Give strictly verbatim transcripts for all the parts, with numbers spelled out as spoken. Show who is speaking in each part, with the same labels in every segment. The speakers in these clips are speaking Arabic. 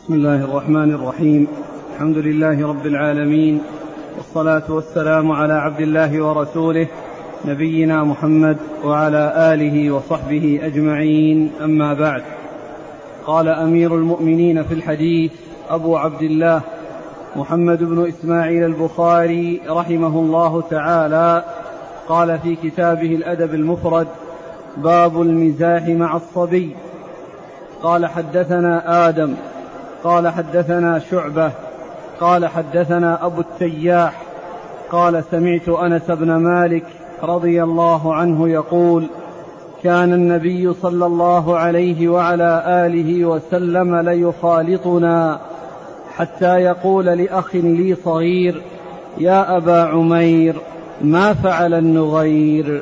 Speaker 1: بسم الله الرحمن الرحيم. الحمد لله رب العالمين، والصلاة والسلام على عبد الله ورسوله نبينا محمد وعلى آله وصحبه أجمعين، أما بعد. قال أمير المؤمنين في الحديث أبو عبد الله محمد بن إسماعيل البخاري رحمه الله تعالى، قال في كتابه الأدب المفرد: باب المزاح مع الصبي. قال حدثنا آدم قال حدثنا شعبة قال حدثنا أبو التياح قال سمعت أنس بن مالك رضي الله عنه يقول: كان النبي صلى الله عليه وعلى آله وسلم ليخالطنا حتى يقول لأخ لي صغير: يا أبا عمير، ما فعل النغير؟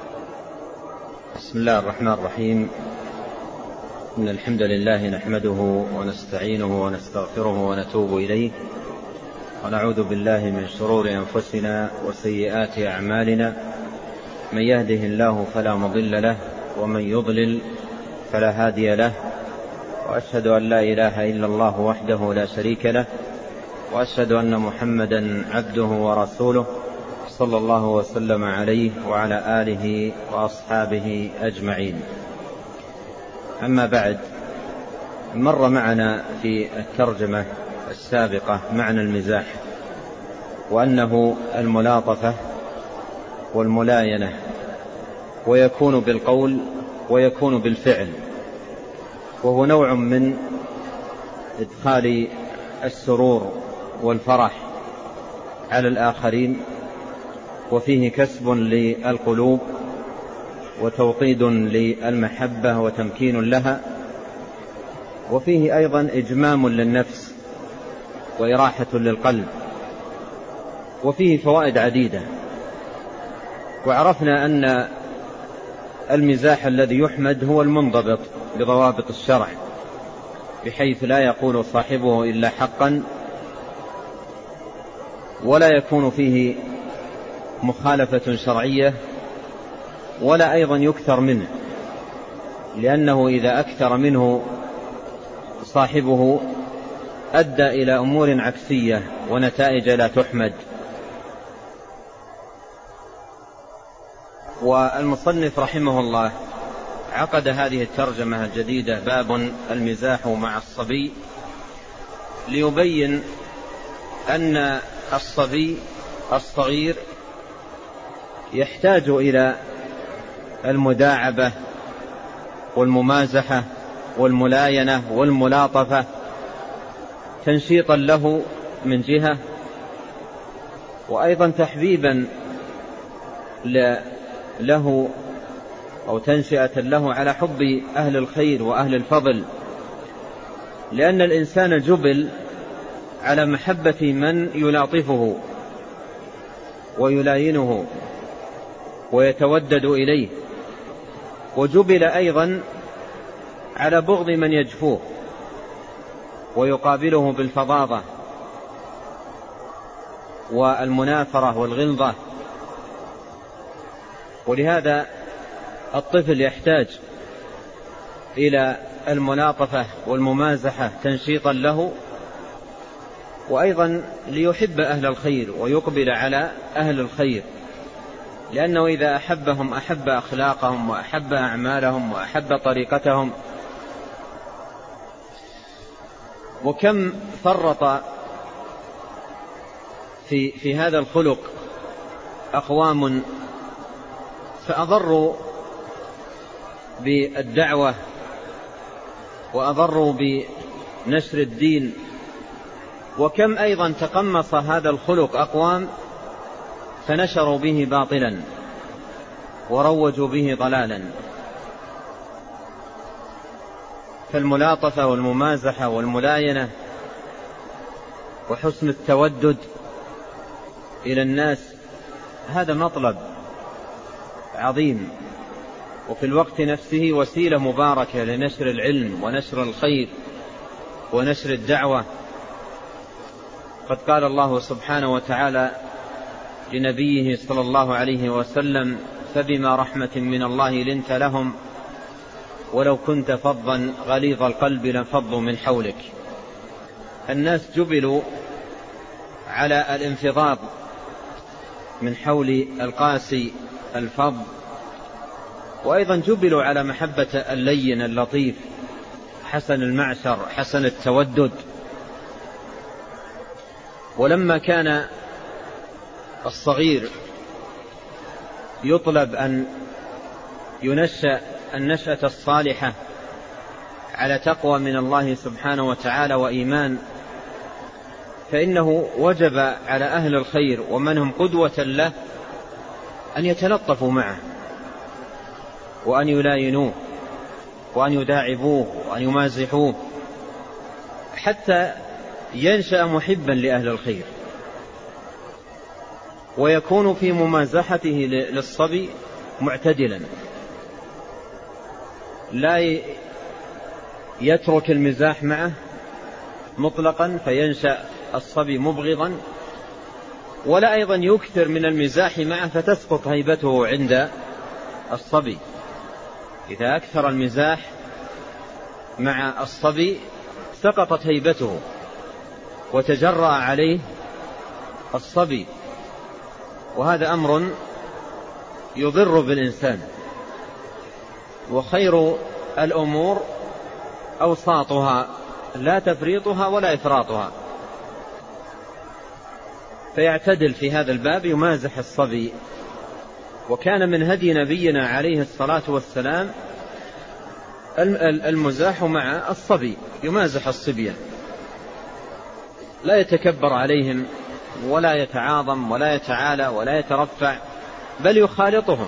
Speaker 2: بسم الله الرحمن الرحيم. إن الحمد لله نحمده ونستعينه ونستغفره ونتوب إليه، ونعوذ بالله من شرور أنفسنا وسيئات أعمالنا، من يهده الله فلا مضل له ومن يضلل فلا هادي له، وأشهد أن لا إله إلا الله وحده لا شريك له، وأشهد أن محمدا عبده ورسوله صلى الله وسلم عليه وعلى آله وأصحابه أجمعين. أما بعد، مر معنا في الترجمة السابقة معنى المزاح، وأنه الملاطفة والملاينة، ويكون بالقول ويكون بالفعل، وهو نوع من إدخال السرور والفرح على الآخرين، وفيه كسب للقلوب وتوطيد للمحبة وتمكين لها، وفيه أيضا إجمام للنفس وإراحة للقلب، وفيه فوائد عديدة. وعرفنا أن المزاح الذي يحمد هو المنضبط بضوابط الشرع، بحيث لا يقول صاحبه إلا حقا، ولا يكون فيه مخالفة شرعية، ولا أيضا يكثر منه، لأنه إذا أكثر منه صاحبه أدى إلى أمور عكسية ونتائج لا تحمد. والمصنف رحمه الله عقد هذه الترجمة الجديدة: باب المزاح مع الصبي، ليبين أن الصبي الصغير يحتاج إلى المداعبة والممازحة والملاينة والملاطفة تنشيطا له من جهة، وأيضا تحبيبا له أو تنشئة له على حب أهل الخير وأهل الفضل، لأن الإنسان جبل على محبة من يلاطفه ويلاينه ويتودد إليه، وجبل أيضا على بغض من يجفوه ويقابله بالفظاظة والمنافرة والغلظة. ولهذا الطفل يحتاج إلى الملاطفة والممازحة تنشيطا له، وأيضا ليحب أهل الخير ويقبل على أهل الخير، لأنه إذا أحبهم أحب أخلاقهم وأحب أعمالهم وأحب طريقتهم. وكم فرط في, في هذا الخلق أقوام فأضروا بالدعوة وأضروا بنشر الدين، وكم أيضا تقمص هذا الخلق أقوام فنشروا به باطلا وروجوا به ضلالا. فالملاطفة والممازحة والملاينة وحسن التودد إلى الناس هذا مطلب عظيم، وفي الوقت نفسه وسيلة مباركة لنشر العلم ونشر الخير ونشر الدعوة. قد قال الله سبحانه وتعالى لنبيه صلى الله عليه وسلم: فبما رحمة من الله لنت لهم ولو كنت فظا غليظ القلب لانفضوا من حولك. الناس جبلوا على الانفضاض من حول القاسي الفظ، وأيضا جبلوا على محبة اللين اللطيف حسن المعشر حسن التودد. ولما كان الصغير يطلب أن ينشأ النشأة الصالحة على تقوى من الله سبحانه وتعالى وإيمان، فإنه وجب على أهل الخير ومن هم قدوة له أن يتلطفوا معه وأن يلاينوه وأن يداعبوه وأن يمازحوه حتى ينشأ محبا لأهل الخير، ويكون في ممازحته للصبي معتدلا، لا يترك المزاح معه مطلقا فينشأ الصبي مبغضا، ولا أيضا يكثر من المزاح معه فتسقط هيبته عند الصبي. إذا أكثر المزاح مع الصبي سقطت هيبته وتجرأ عليه الصبي، وهذا أمر يضر بالإنسان. وخير الأمور أوساطها لا تفريطها ولا إفراطها، فيعتدل في هذا الباب يمازح الصبي. وكان من هدي نبينا عليه الصلاة والسلام المزاح مع الصبي، يمازح الصبية، لا يتكبر عليهم ولا يتعاظم ولا يتعالى ولا يترفع، بل يخالطهم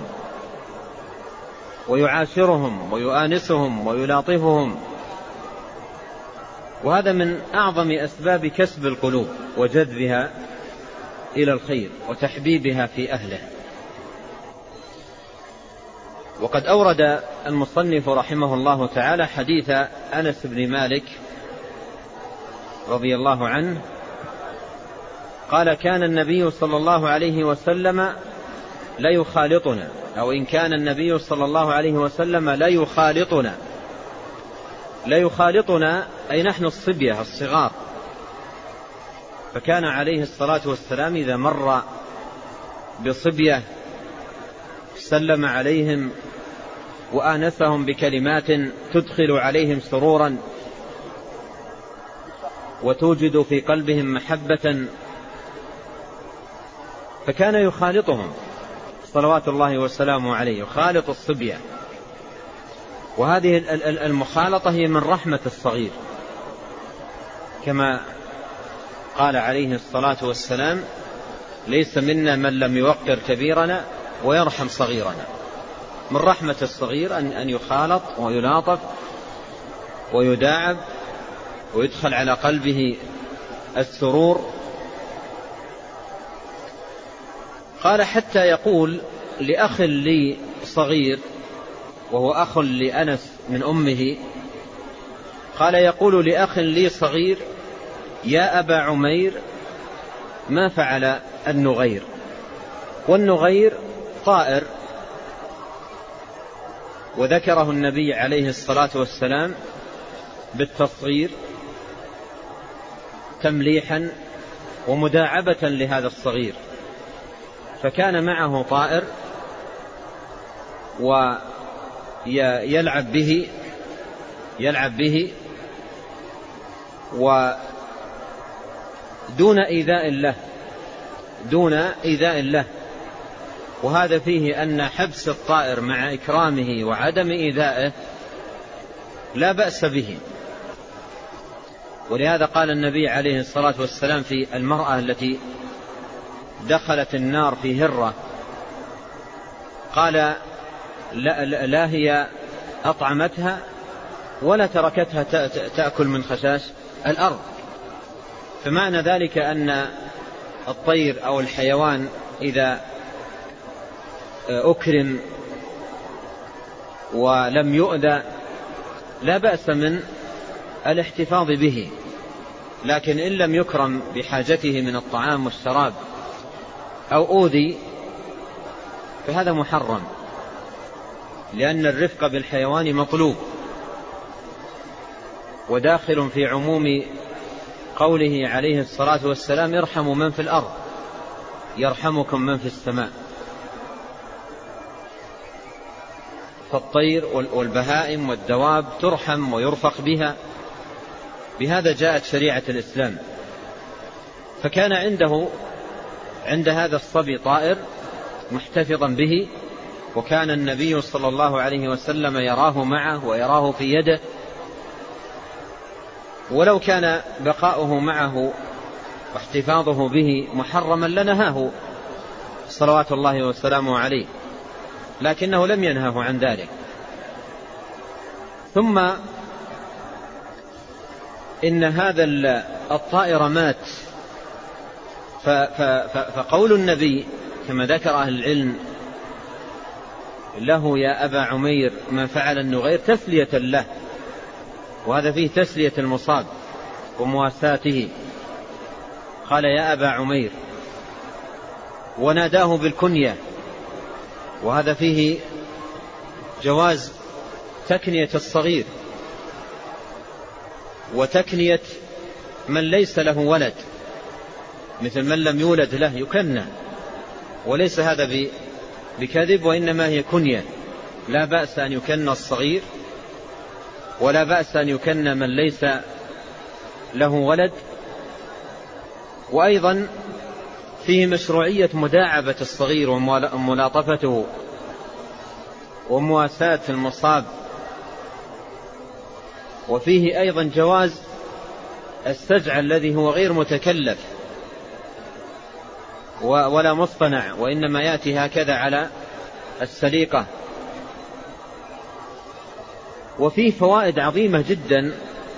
Speaker 2: ويعاشرهم ويؤانسهم ويلاطفهم. وهذا من أعظم أسباب كسب القلوب وجذبها إلى الخير وتحبيبها في أهله. وقد أورد المصنف رحمه الله تعالى حديث أنس بن مالك رضي الله عنه قال: كان النبي صلى الله عليه وسلم لا يخالطنا، أو إن كان النبي صلى الله عليه وسلم لا يخالطنا. لا يخالطنا أي نحن الصبية الصغار، فكان عليه الصلاة والسلام إذا مر بصبية سلم عليهم وآنسهم بكلمات تدخل عليهم سرورا وتوجد في قلبهم محبة، فكان يخالطهم صلوات الله وسلامه عليه، يخالط الصبية. وهذه المخالطة هي من رحمة الصغير، كما قال عليه الصلاة والسلام: ليس منا من لم يوقر كبيرنا ويرحم صغيرنا. من رحمة الصغير أن يخالط ويلاطف ويداعب ويدخل على قلبه السرور. قال: حتى يقول لأخ لي صغير، وهو أخ لأنس من أمه، قال يقول لأخ لي صغير: يا أبا عمير ما فعل النغير؟ والنغير طائر، وذكره النبي عليه الصلاة والسلام بالتصغير تمليحا ومداعبة لهذا الصغير. فكان معه طائر ويلعب به يلعب به ودون إيذاء له دون إيذاء له وهذا فيه أن حبس الطائر مع إكرامه وعدم إيذائه لا بأس به. ولهذا قال النبي عليه الصلاة والسلام في المرأة التي دخلت النار في هرة، قال: لا, لا هي أطعمتها ولا تركتها تأكل من خشاش الأرض. فمعنى ذلك أن الطير أو الحيوان إذا أكرم ولم يؤذى لا بأس من الاحتفاظ به، لكن إن لم يكرم بحاجته من الطعام والشراب أو أوذي فهذا محرم، لأن الرفق بالحيوان مطلوب وداخل في عموم قوله عليه الصلاة والسلام ارحموا من في الأرض يرحمكم من في السماء. فالطير والبهائم والدواب ترحم ويرفق بها، بهذا جاءت شريعة الإسلام. فكان عنده عند هذا الصبي طائر محتفظا به، وكان النبي صلى الله عليه وسلم يراه معه ويراه في يده، ولو كان بقاؤه معه واحتفاظه به محرما لنهاه صلوات الله وسلامه عليه، لكنه لم ينهه عن ذلك. ثم إن هذا الطائر مات، فقول النبي كما ذكر أهل العلم له يا أبا عمير ما فعل النغير تسلية له، وهذا فيه تسلية المصاب ومواساته. قال يا أبا عمير، وناداه بالكنية، وهذا فيه جواز تكنية الصغير وتكنية من ليس له ولد، مثل من لم يولد له يكنى، وليس هذا بكذب، وإنما هي كنية. لا بأس أن يكنى الصغير، ولا بأس أن يكنى من ليس له ولد. وأيضا فيه مشروعية مداعبة الصغير وملاطفته ومواساة المصاب، وفيه أيضا جواز السجع الذي هو غير متكلف ولا مصطنع، وإنما يأتي هكذا على السليقة. وفيه فوائد عظيمة جدا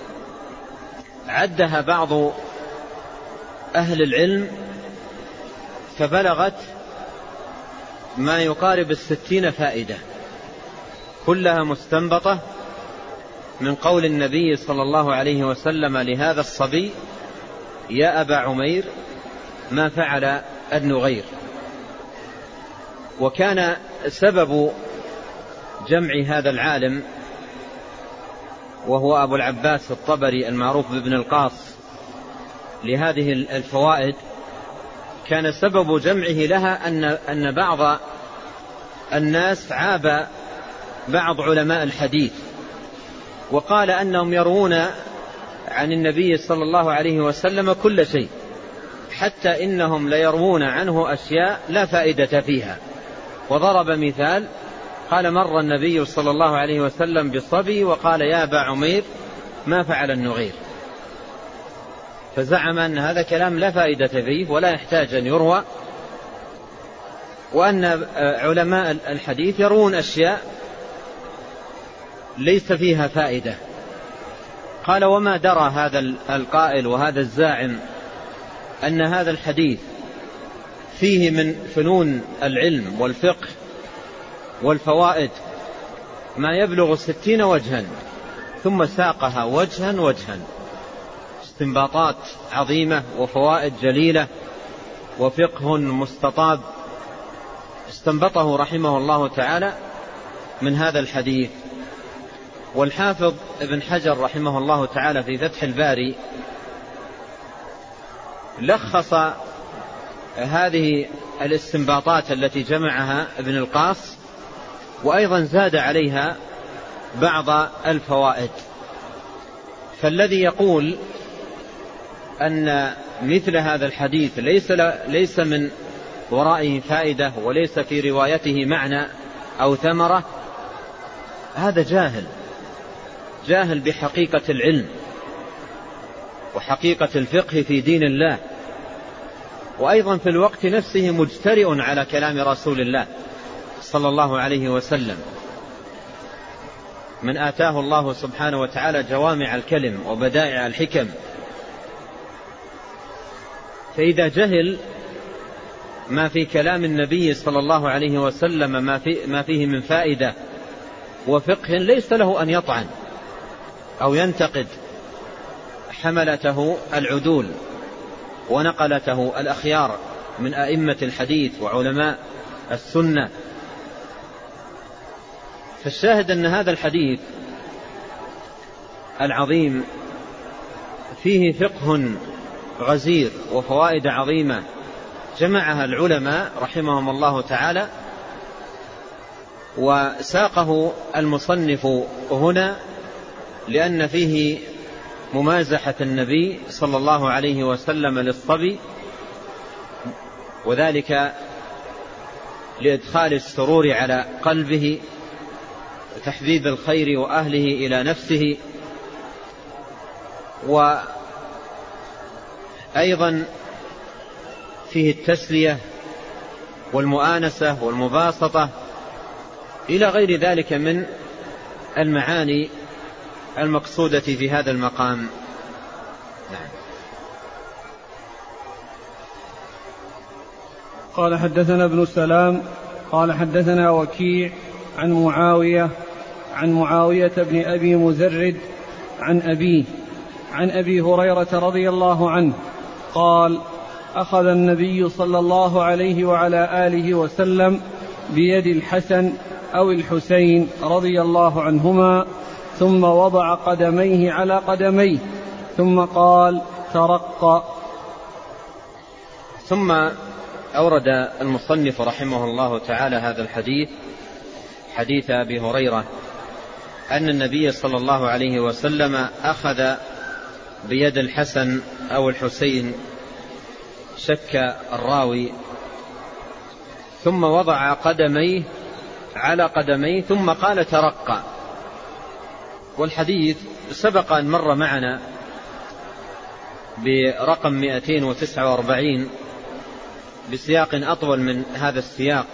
Speaker 2: عدها بعض أهل العلم فبلغت ما يقارب الستين فائدة، كلها مستنبطة من قول النبي صلى الله عليه وسلم لهذا الصبي يا أبا عمير ما فعل النغير. وكان سبب جمع هذا العالم وهو أبو العباس الطبري المعروف بابن القاص لهذه الفوائد، كان سبب جمعه لها أن, أن بعض الناس عاب بعض علماء الحديث وقال أنهم يروون عن النبي صلى الله عليه وسلم كل شيء، حتى إنهم ليروون عنه أشياء لا فائدة فيها. وضرب مثال، قال مر النبي صلى الله عليه وسلم بالصبي وقال يا أبا عمير ما فعل النغير، فزعم أن هذا كلام لا فائدة فيه ولا يحتاج أن يروى، وأن علماء الحديث يروون أشياء ليس فيها فائدة. قال وما درى هذا القائل وهذا الزاعم أن هذا الحديث فيه من فنون العلم والفقه والفوائد ما يبلغ ستين وجها، ثم ساقها وجها وجها، استنباطات عظيمة وفوائد جليلة وفقه مستطاب استنبطه رحمه الله تعالى من هذا الحديث. والحافظ ابن حجر رحمه الله تعالى في فتح الباري لخص هذه الاستنباطات التي جمعها ابن القاص، وأيضا زاد عليها بعض الفوائد. فالذي يقول أن مثل هذا الحديث ليس, ليس من ورائه فائدة وليس في روايته معنى أو ثمرة، هذا جاهل جاهل بحقيقة العلم وحقيقة الفقه في دين الله، وأيضا في الوقت نفسه مجترئ على كلام رسول الله صلى الله عليه وسلم، من آتاه الله سبحانه وتعالى جوامع الكلم وبدائع الحكم. فإذا جهل ما في كلام النبي صلى الله عليه وسلم ما, في ما فيه من فائدة وفقه، ليس له أن يطعن أو ينتقد حملته العدول ونقلته الأخيار من أئمة الحديث وعلماء السنة. فالشاهد أن هذا الحديث العظيم فيه فقه غزير وفوائد عظيمة جمعها العلماء رحمهم الله تعالى، وساقه المصنف هنا لأن فيه ممازحة النبي صلى الله عليه وسلم للصبي، وذلك لإدخال السرور على قلبه وتحبيب الخير وأهله إلى نفسه، وأيضا فيه التسلية والمؤانسة والمباسطة إلى غير ذلك من المعاني المقصودة في هذا المقام. نعم.
Speaker 1: قال حدثنا ابن السلام قال حدثنا وكيع عن معاوية عن معاوية بن أبي مزرد عن أبيه عن أبي هريرة رضي الله عنه قال: أخذ النبي صلى الله عليه وعلى آله وسلم بيد الحسن أو الحسين رضي الله عنهما، ثم وضع قدميه على قدميه، ثم قال: ترقى.
Speaker 2: ثم أورد المصنف رحمه الله تعالى هذا الحديث، حديث أبي هريرة أن النبي صلى الله عليه وسلم أخذ بيد الحسن أو الحسين، شك الراوي، ثم وضع قدميه على قدميه ثم قال: ترقى. والحديث سبق أن مر معنا برقم مئتين وتسعة وأربعين بسياق أطول من هذا السياق،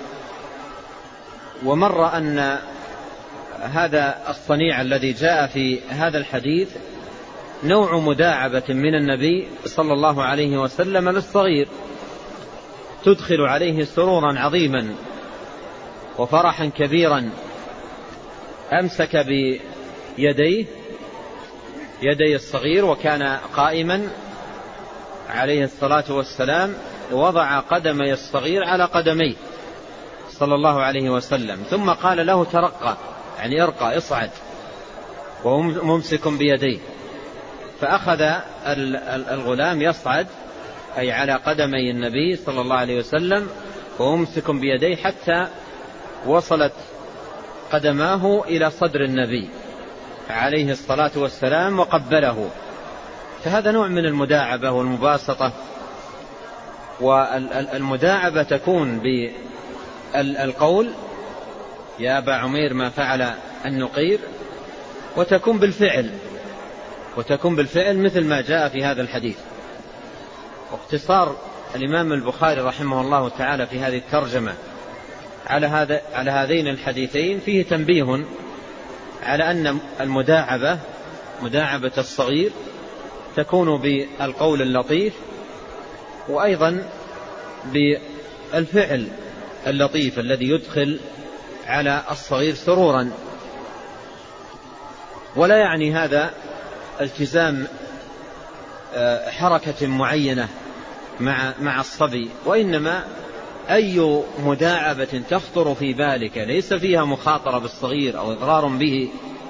Speaker 2: ومر أن هذا الصنيع الذي جاء في هذا الحديث نوع مداعبة من النبي صلى الله عليه وسلم للصغير، تدخل عليه سرورا عظيما وفرحا كبيرا. أمسك بيديه يدي الصغير وكان قائما عليه الصلاة والسلام، وضع قدمي الصغير على قدميه صلى الله عليه وسلم، ثم قال له: ترقى، يعني ارقى، اصعد، وممسك بيديه. فأخذ الغلام يصعد أي على قدمي النبي صلى الله عليه وسلم وممسك بيديه حتى وصلت قدماه إلى صدر النبي عليه الصلاة والسلام وقبله. فهذا نوع من المداعبة والمباسطة، والمداعبة تكون بالقول: يا أبا عمير ما فعل النقير، وتكون بالفعل وتكون بالفعل مثل ما جاء في هذا الحديث. واختصار الإمام البخاري رحمه الله تعالى في هذه الترجمة على هذا على هذين الحديثين فيه تنبيه على أن المداعبة مداعبة الصغير تكون بالقول اللطيف، وأيضا بالفعل اللطيف الذي يدخل على الصغير سرورا. ولا يعني هذا التزام حركة معينة مع مع الصبي، وإنما أي مداعبة تخطر في بالك ليس فيها مخاطرة بالصغير أو إضرار به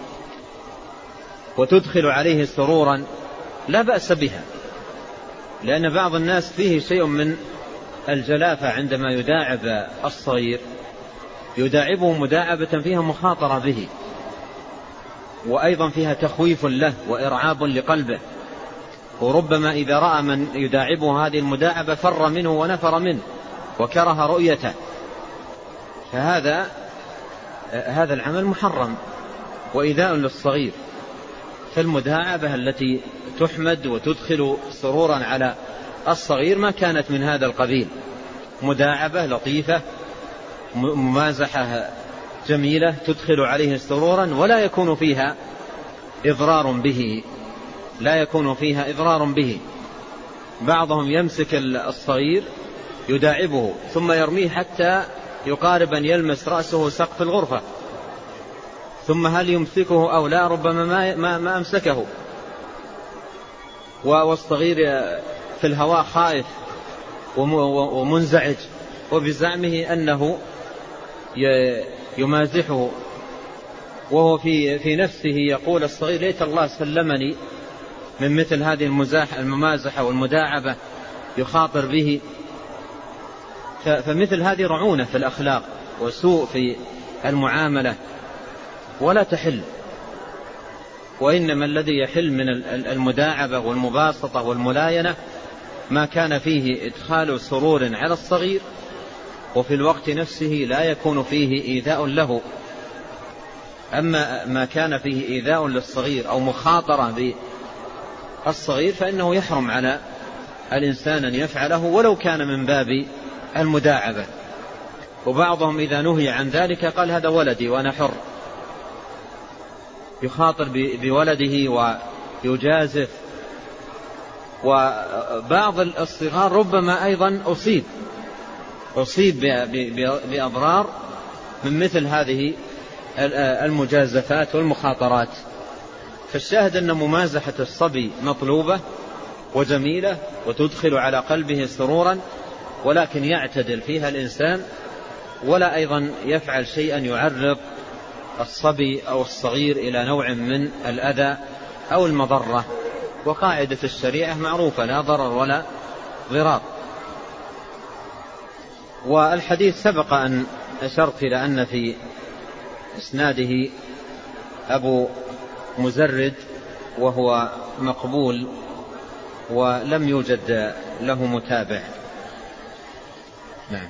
Speaker 2: وتدخل عليه سرورا لا بأس بها، لأن بعض الناس فيه شيء من الجلافة عندما يداعب الصغير، يداعبه مداعبة فيها مخاطرة به، وأيضا فيها تخويف له وإرعاب لقلبه، وربما إذا رأى من يداعبه هذه المداعبة فر منه ونفر منه وكره رؤيته. فهذا هذا العمل محرم وإيذاء للصغير. فالمداعبة التي تحمد وتدخل سرورا على الصغير ما كانت من هذا القبيل، مداعبة لطيفة ممازحة جميلة تدخل عليه سرورا ولا يكون فيها إضرار به لا يكون فيها إضرار به. بعضهم يمسك الصغير يداعبه ثم يرميه حتى يقارب أن يلمس رأسه سقف الغرفة، ثم هل يمسكه أو لا، ربما ما, ما, ما أمسكه، والصغير في الهواء خائف ومنزعج، وبزعمه أنه يمازحه، وهو في, في نفسه يقول الصغير: ليت الله سلمني من مثل هذه الممازحة والمداعبة يخاطر به. فمثل هذه رعونة في الأخلاق وسوء في المعاملة ولا تحل. وإنما الذي يحل من المداعبة والمباسطة والملاينة ما كان فيه إدخال سرور على الصغير وفي الوقت نفسه لا يكون فيه إيذاء له. أما ما كان فيه إيذاء للصغير أو مخاطرة بالصغير فإنه يحرم على الإنسان أن يفعله ولو كان من باب المداعبة. وبعضهم إذا نهي عن ذلك قال هذا ولدي وأنا حر، يخاطر بولده ويجازف. وبعض الصغار ربما أيضا أصيب أصيب بأضرار من مثل هذه المجازفات والمخاطرات. فالشاهد أن ممازحة الصبي مطلوبة وجميلة وتدخل على قلبه سرورا، ولكن يعتدل فيها الإنسان ولا أيضا يفعل شيئا يعرض الصبي أو الصغير إلى نوع من الأذى أو المضرة. وقاعدة الشريعة معروفة لا ضرر ولا ضرار. والحديث سبق أن أشرت إلى أن في إسناده أبو مزرد وهو مقبول ولم يوجد له متابع. نعم.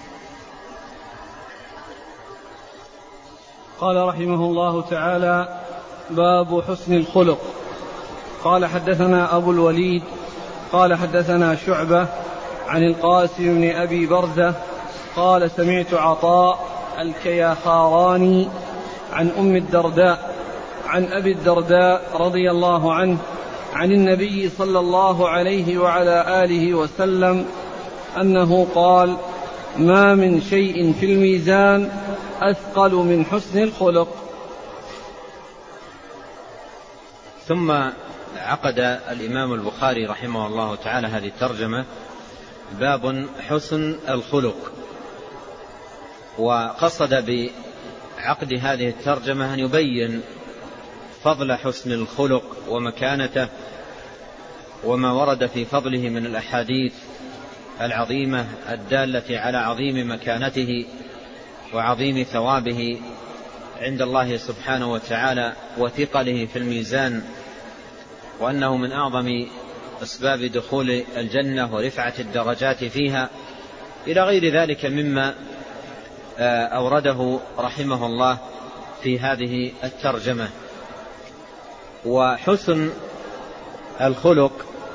Speaker 1: قال رحمه الله تعالى: باب حسن الخلق. قال حدثنا أبو الوليد قال حدثنا شعبة عن القاسم بن أبي برزة قال سمعت عطاء الكيخاراني عن أم الدرداء عن أبي الدرداء رضي الله عنه عن النبي صلى الله عليه وعلى آله وسلم أنه قال: ما من شيء في الميزان أثقل من حسن الخلق.
Speaker 2: ثم عقد الإمام البخاري رحمه الله تعالى هذه الترجمة: باب حسن الخلق. وقصد بعقد هذه الترجمة أن يبين فضل حسن الخلق ومكانته وما ورد في فضله من الأحاديث العظيمة الدالة على عظيم مكانته وعظيم ثوابه عند الله سبحانه وتعالى وثقله في الميزان، وأنه من أعظم أسباب دخول الجنة ورفعة الدرجات فيها، إلى غير ذلك مما أورده رحمه الله في هذه الترجمة. وحسن الخلق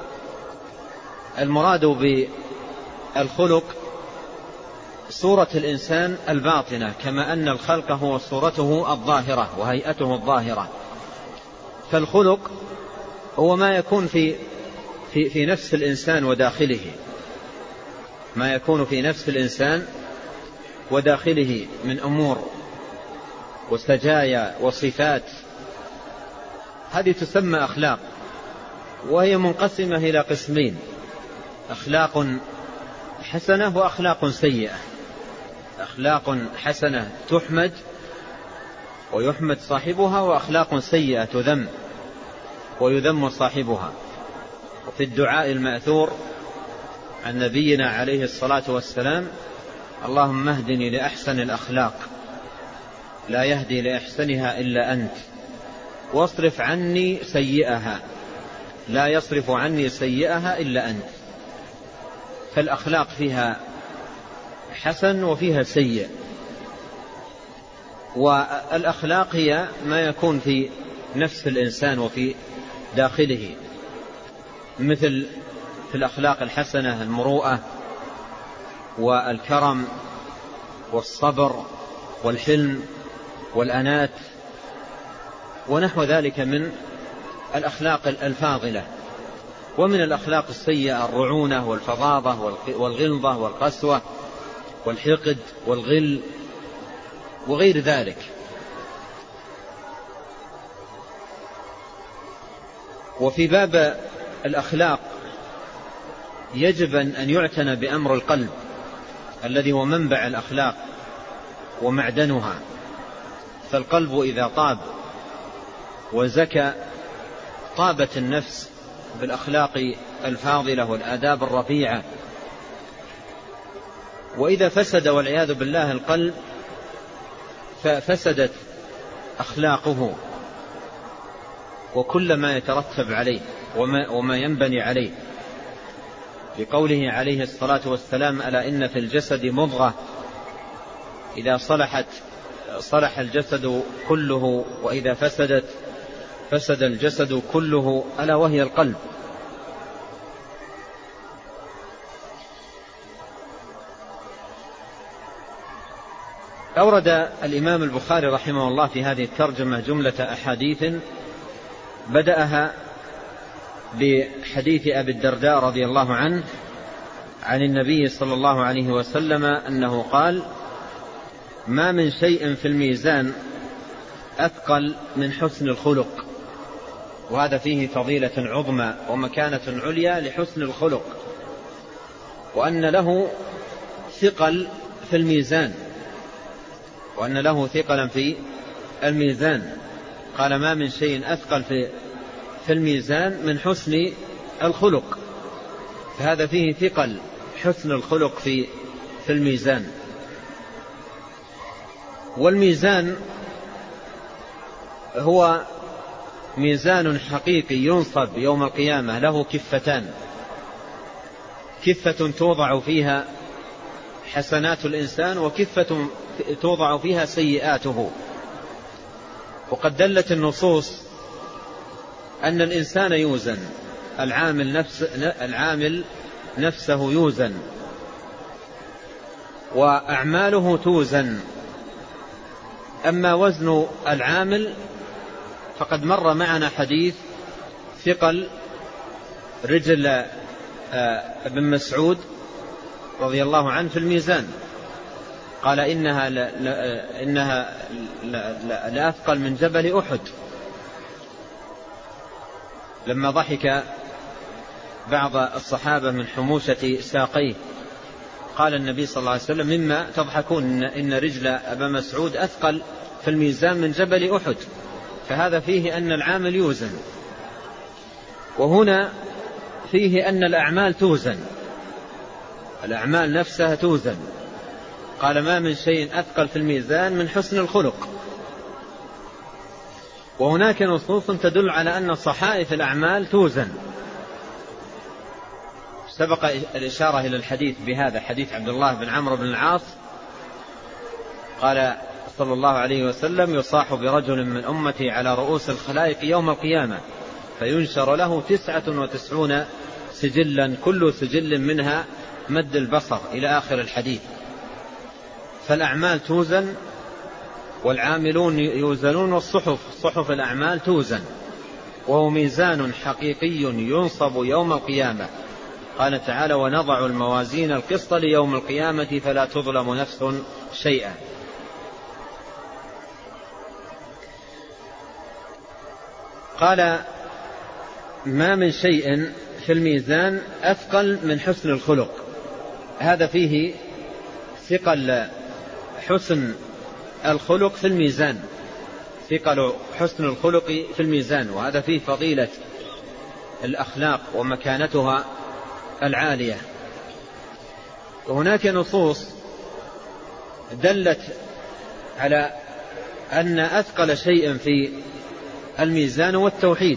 Speaker 2: المراد بالخلق صورة الإنسان الباطنة، كما أن الخلق هو صورته الظاهرة وهيئته الظاهرة. فالخلق هو ما يكون في في في نفس الإنسان وداخله، ما يكون في نفس الإنسان وداخله من أمور وسجايا وصفات، هذه تسمى أخلاق، وهي منقسمة إلى قسمين: أخلاق حسنة وأخلاق سيئة. أخلاق حسنة تحمد ويحمد صاحبها، وأخلاق سيئة تذم ويذم صاحبها. وفي الدعاء المأثور عن نبينا عليه الصلاة والسلام: اللهم اهدني لأحسن الأخلاق لا يهدي لأحسنها إلا أنت، واصرف عني سيئها لا يصرف عني سيئها إلا أنت. فالأخلاق فيها حسن وفيها سيء. والأخلاق هي ما يكون في نفس الإنسان وفي داخله، مثل في الأخلاق الحسنة المروءة والكرم والصبر والحلم والأنات ونحو ذلك من الأخلاق الفاضلة. ومن الأخلاق السيئة الرعونة والفظاظة والغلظة والقسوة والحقد والغل وغير ذلك. وفي باب الأخلاق يجب أن يعتنى بأمر القلب الذي هو منبع الأخلاق ومعدنها. فالقلب إذا طاب وزكى طابت النفس بالأخلاق الفاضلة والآداب الرفيعة. وإذا فسد والعياذ بالله القلب ففسدت أخلاقه وكل ما يترتب عليه وما, وما ينبني عليه، بقوله عليه الصلاة والسلام: ألا إن في الجسد مضغة إذا صلحت صلح الجسد كله وإذا فسدت فسد الجسد كله، ألا وهي القلب. أورد الإمام البخاري رحمه الله في هذه الترجمة جملة أحاديث، بدأها بحديث أبي الدرداء رضي الله عنه عن النبي صلى الله عليه وسلم أنه قال: ما من شيء في الميزان أثقل من حسن الخلق. وهذا فيه فضيلة عظمى ومكانة عليا لحسن الخلق، وأن له ثقل في الميزان وأن له ثقلا في الميزان. قال: ما من شيء أثقل في في الميزان من حسن الخلق. فهذا فيه ثقل حسن الخلق في في الميزان. والميزان هو ميزان حقيقي ينصب يوم القيامة، له كفتان: كفة توضع فيها حسنات الإنسان وكفة توضع فيها سيئاته. وقد دلت النصوص أن الإنسان يوزن، العامل, نفس العامل نفسه يوزن وأعماله توزن. أما وزن العامل فقد مر معنا حديث ثقل رجل ابن مسعود رضي الله عنه في الميزان. قال: إنها لا, لا, إنها لا, لا, لا أثقل من جبل أحد. لما ضحك بعض الصحابة من حموشة ساقيه قال النبي صلى الله عليه وسلم: مما تضحكون؟ إن رجل أبا مسعود أثقل في الميزان من جبل أحد. فهذا فيه أن العامل يوزن، وهنا فيه أن الأعمال توزن، الأعمال نفسها توزن. قال: ما من شيء أثقل في الميزان من حسن الخلق. وهناك نصوص تدل على أن صحائف الأعمال توزن. سبق الإشارة إلى الحديث بهذا، حديث عبد الله بن عمرو بن العاص قال صلى الله عليه وسلم: يصاح برجل من أمتي على رؤوس الخلائق يوم القيامة فينشر له تسعة وتسعون سجلا كل سجل منها مد البصر، إلى آخر الحديث. فالأعمال توزن والعاملون يوزنون، والصحف صحف الأعمال توزن، وهو ميزان حقيقي ينصب يوم القيامة. قال تعالى: ونضع الموازين القسط ليوم القيامة فلا تظلم نفس شيئا. قال: ما من شيء في الميزان أثقل من حسن الخلق. هذا فيه ثقل حسن الخلق في الميزان، ثقل حسن الخلق في الميزان، وهذا فيه فضيلة الأخلاق ومكانتها العالية. وهناك نصوص دلت على أن أثقل شيء في الميزان هو التوحيد.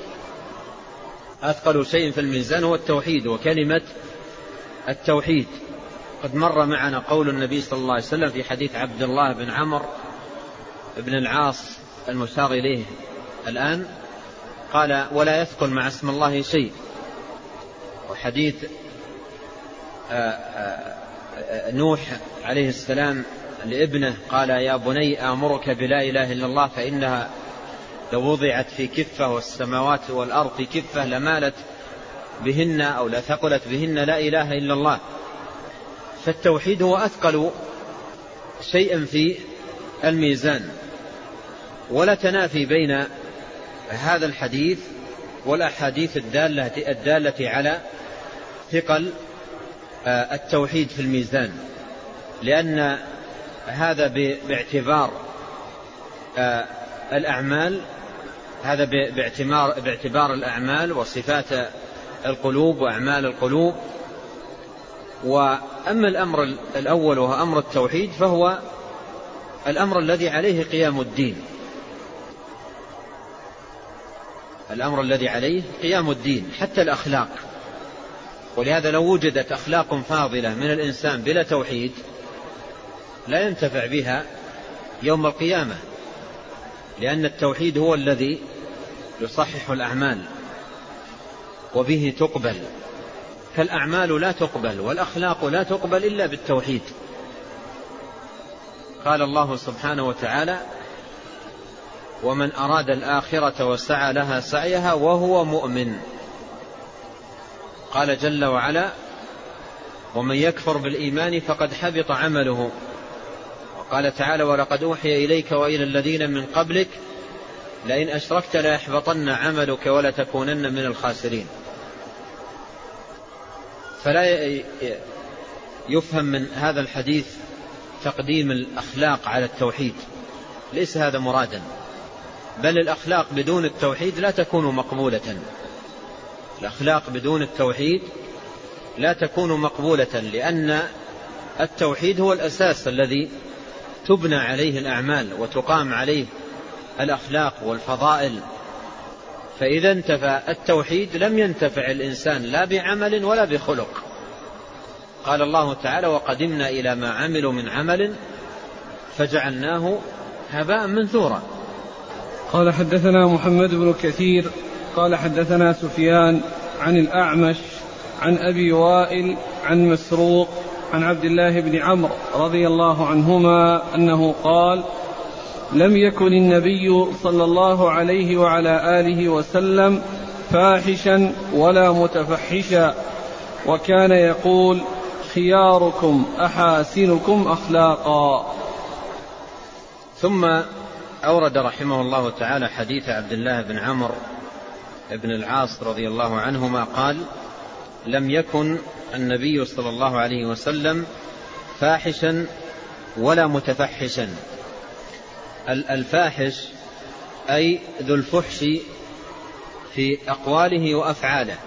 Speaker 2: أثقل شيء في الميزان هو التوحيد وكلمة التوحيد. قد مر معنا قول النبي صلى الله عليه وسلم في حديث عبد الله بن عمرو بن العاص المشار إليه الآن، قال: ولا يثقل مع اسم الله شيء. وحديث نوح عليه السلام لابنه قال: يا بني آمرك بلا إله إلا الله فإنها لو وضعت في كفة والسماوات والأرض في كفة لمالت بهن أو لا ثقلت بهن لا إله إلا الله. فالتوحيد هو أثقل شيء في الميزان، ولا تنافي بين هذا الحديث والأحاديث الدالة, الدالة على ثقل التوحيد في الميزان، لأن هذا باعتبار الأعمال هذا باعتبار, باعتبار الأعمال وصفات القلوب وأعمال القلوب. وأما الأمر الأول وهو أمر التوحيد فهو الأمر الذي عليه قيام الدين، الأمر الذي عليه قيام الدين حتى الأخلاق. ولهذا لو وجدت أخلاق فاضلة من الإنسان بلا توحيد لا ينتفع بها يوم القيامة، لأن التوحيد هو الذي يصحح الأعمال وبه تقبل، فالأعمال لا تقبل والأخلاق لا تقبل إلا بالتوحيد. قال الله سبحانه وتعالى: ومن أراد الآخرة وسعى لها سعيها وهو مؤمن. قال جل وعلا: ومن يكفر بالإيمان فقد حبط عمله. وقال تعالى: ولقد أوحي إليك وإلى الذين من قبلك لئن أشركت ليحبطن عملك ولتكونن من الخاسرين. فلا يفهم من هذا الحديث تقديم الأخلاق على التوحيد، ليس هذا مرادا، بل الأخلاق بدون التوحيد لا تكون مقبولة. الأخلاق بدون التوحيد لا تكون مقبولة، لأن التوحيد هو الأساس الذي تبنى عليه الأعمال وتقام عليه الأخلاق والفضائل. فإذا انتفى التوحيد لم ينتفع الإنسان لا بعمل ولا بخلق. قال الله تعالى: وقدمنا إلى ما عملوا من عمل فجعلناه هباء منثورا.
Speaker 1: قال: حدثنا محمد بن كثير قال حدثنا سفيان عن الأعمش عن أبي وائل عن مسروق عن عبد الله بن عمرو رضي الله عنهما أنه قال: لم يكن النبي صلى الله عليه وعلى آله وسلم فاحشا ولا متفحشا، وكان يقول: خياركم أحاسنكم أخلاقا.
Speaker 2: ثم أورد رحمه الله تعالى حديث عبد الله بن عمرو بن العاص رضي الله عنهما قال: لم يكن النبي صلى الله عليه وسلم فاحشا ولا متفحشا. الفاحش أي ذو الفحش في أقواله وأفعاله،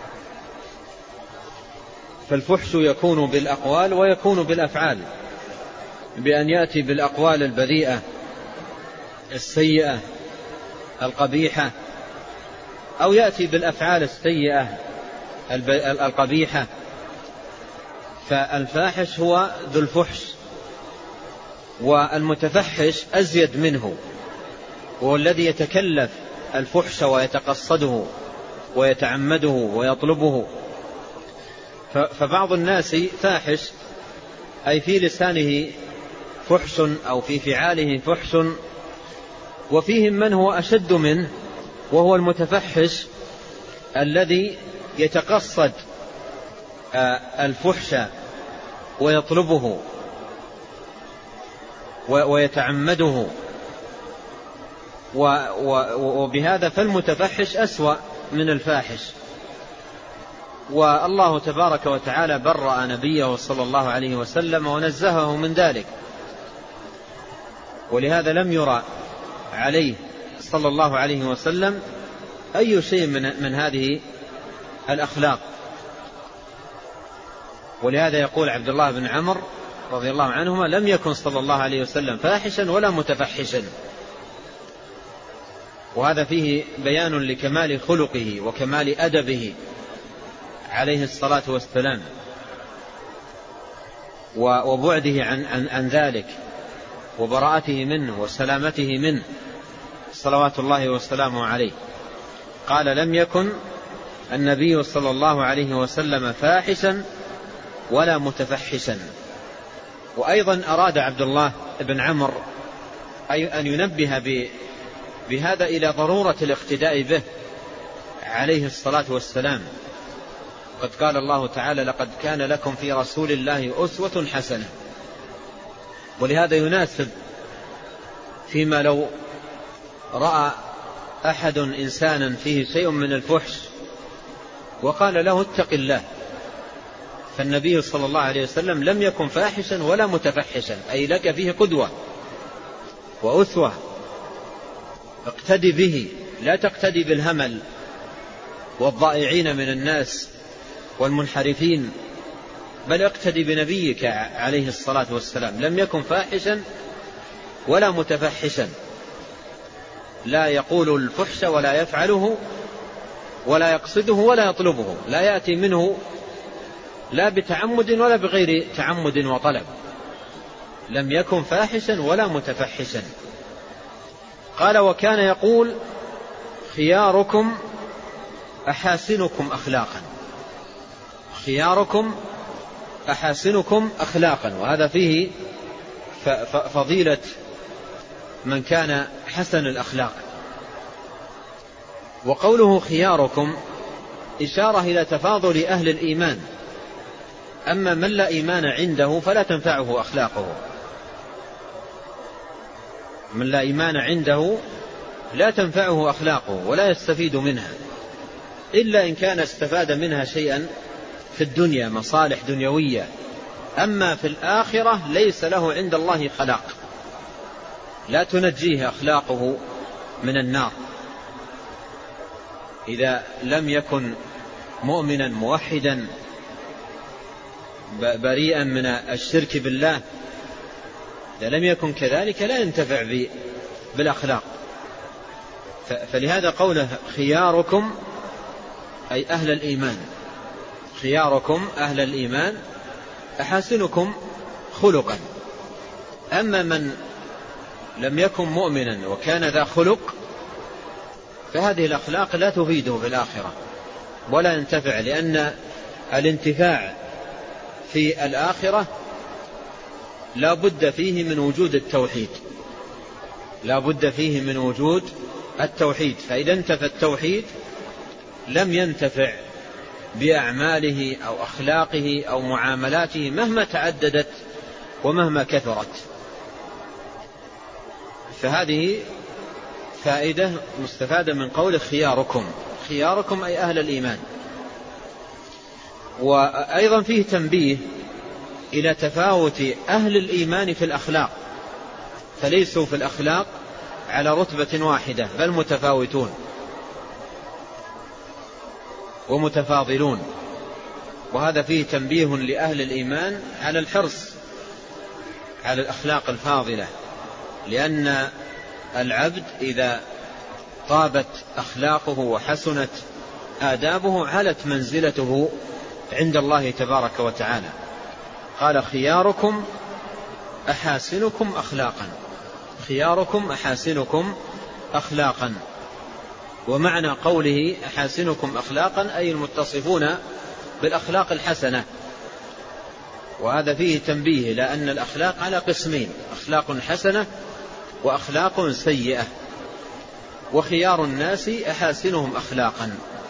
Speaker 2: فالفحش يكون بالأقوال ويكون بالأفعال، بأن يأتي بالأقوال البذيئة السيئة القبيحة، أو يأتي بالأفعال السيئة القبيحة. فالفاحش هو ذو الفحش، والمتفحش أزيد منه، هو الذي يتكلف الفحش ويتقصده ويتعمده ويطلبه. فبعض الناس فاحش أي في لسانه فحش أو في فعاله فحش، وفيهم من هو أشد منه وهو المتفحش الذي يتقصد الفحش ويطلبه ويتعمده، وبهذا فالمتفحش أسوأ من الفاحش. والله تبارك وتعالى برأ نبيه صلى الله عليه وسلم ونزهه من ذلك، ولهذا لم يرى عليه صلى الله عليه وسلم أي شيء من, من هذه الأخلاق. ولهذا يقول عبد الله بن عمرو رضي الله عنهما: لم يكن صلى الله عليه وسلم فاحشا ولا متفحشا. وهذا فيه بيان لكمال خلقه وكمال أدبه عليه الصلاة والسلام، وبعده عن, عن, عن ذلك وبراءته منه وسلامته منه صلوات الله والسلام عليه. قال: لم يكن النبي صلى الله عليه وسلم فاحشا ولا متفحشا. وأيضا أراد عبد الله بن عمرو أن ينبه بهذا إلى ضرورة الاقتداء به عليه الصلاة والسلام. قد قال الله تعالى: لقد كان لكم في رسول الله أسوة حسنة. ولهذا يناسب فيما لو رأى أحد إنسانا فيه شيء من الفحش وقال له: اتق الله. فالنبي صلى الله عليه وسلم لم يكن فاحشا ولا متفحشا، أي لك فيه قدوة وأسوة، اقتدي به لا تقتدي بالهمل والضائعين من الناس والمنحرفين، بل اقتدي بنبيك عليه الصلاة والسلام. لم يكن فاحشا ولا متفحشا، لا يقول الفحش ولا يفعله ولا يقصده ولا يطلبه، لا يأتي منه لا بتعمد ولا بغير تعمد وطلب. لم يكن فاحشا ولا متفحشا. قال: وكان يقول: خياركم أحاسنكم أخلاقا. خياركم أحاسنكم أخلاقا، وهذا فيه فضيلة من كان حسن الأخلاق. وقوله خياركم إشارة إلى تفاضل أهل الإيمان، أما من لا إيمان عنده فلا تنفعه أخلاقه. من لا إيمان عنده لا تنفعه أخلاقه ولا يستفيد منها، إلا إن كان استفاد منها شيئا في الدنيا، مصالح دنيوية. أما في الآخرة ليس له عند الله خلاق، لا تنجيه أخلاقه من النار. إذا لم يكن مؤمنا موحدا بريئا من الشرك بالله، إذا لم يكن كذلك لا ينتفع بالأخلاق. فلهذا قوله خياركم أي أهل الإيمان، خياركم أهل الإيمان أحاسنكم خلقا. أما من لم يكن مؤمنا وكان ذا خلق فهذه الأخلاق لا تفيده في الآخرة ولا ينتفع، لأن الانتفاع في الآخرة لا بد فيه من وجود التوحيد، لا بد فيه من وجود التوحيد. فإذا انتفى التوحيد لم ينتفع بأعماله أو أخلاقه أو معاملاته مهما تعددت ومهما كثرت. فهذه فائدة مستفادة من قول خياركم. خياركم أي أهل الإيمان. وأيضا فيه تنبيه إلى تفاوت أهل الإيمان في الأخلاق، فليسوا في الأخلاق على رتبة واحدة بل متفاوتون ومتفاضلون. وهذا فيه تنبيه لأهل الإيمان على الحرص على الأخلاق الفاضلة، لأن العبد إذا طابت أخلاقه وحسنت آدابه علت منزلته عند الله تبارك وتعالى. قال خياركم أحاسنكم أخلاقا، خياركم أحاسنكم أخلاقا. ومعنى قوله أحاسنكم أخلاقا أي المتصفون بالأخلاق الحسنة. وهذا فيه تنبيه لأن الأخلاق على قسمين: أخلاق حسنة وأخلاق سيئة، وخيار الناس أحاسنهم أخلاقا.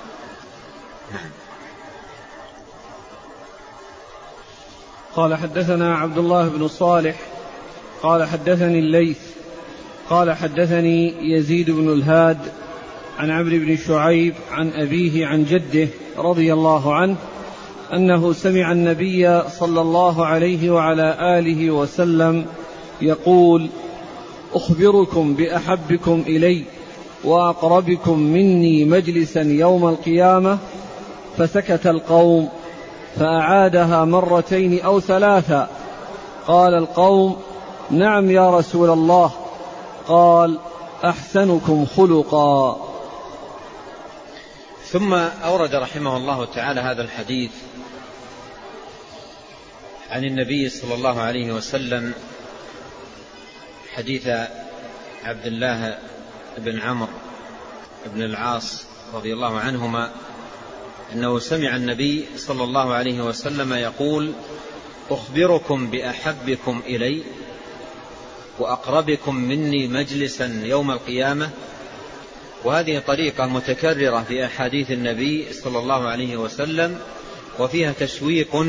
Speaker 1: قال حدثنا عبد الله بن صالح قال حدثني الليث قال حدثني يزيد بن الهاد عن عمرو بن شعيب عن أبيه عن جده رضي الله عنه أنه سمع النبي صلى الله عليه وعلى آله وسلم يقول: أخبركم بأحبكم إلي وأقربكم مني مجلسا يوم القيامة، فسكت القوم فأعادها مرتين أو ثلاثا. قال القوم: نعم يا رسول الله. قال: أحسنكم خلقا.
Speaker 2: ثم أورد رحمه الله تعالى هذا الحديث عن النبي صلى الله عليه وسلم، حديث عبد الله بن عمرو بن العاص رضي الله عنهما أنه سمع النبي صلى الله عليه وسلم يقول: أخبركم بأحبكم إلي وأقربكم مني مجلسا يوم القيامة. وهذه طريقة متكررة في أحاديث النبي صلى الله عليه وسلم، وفيها تشويق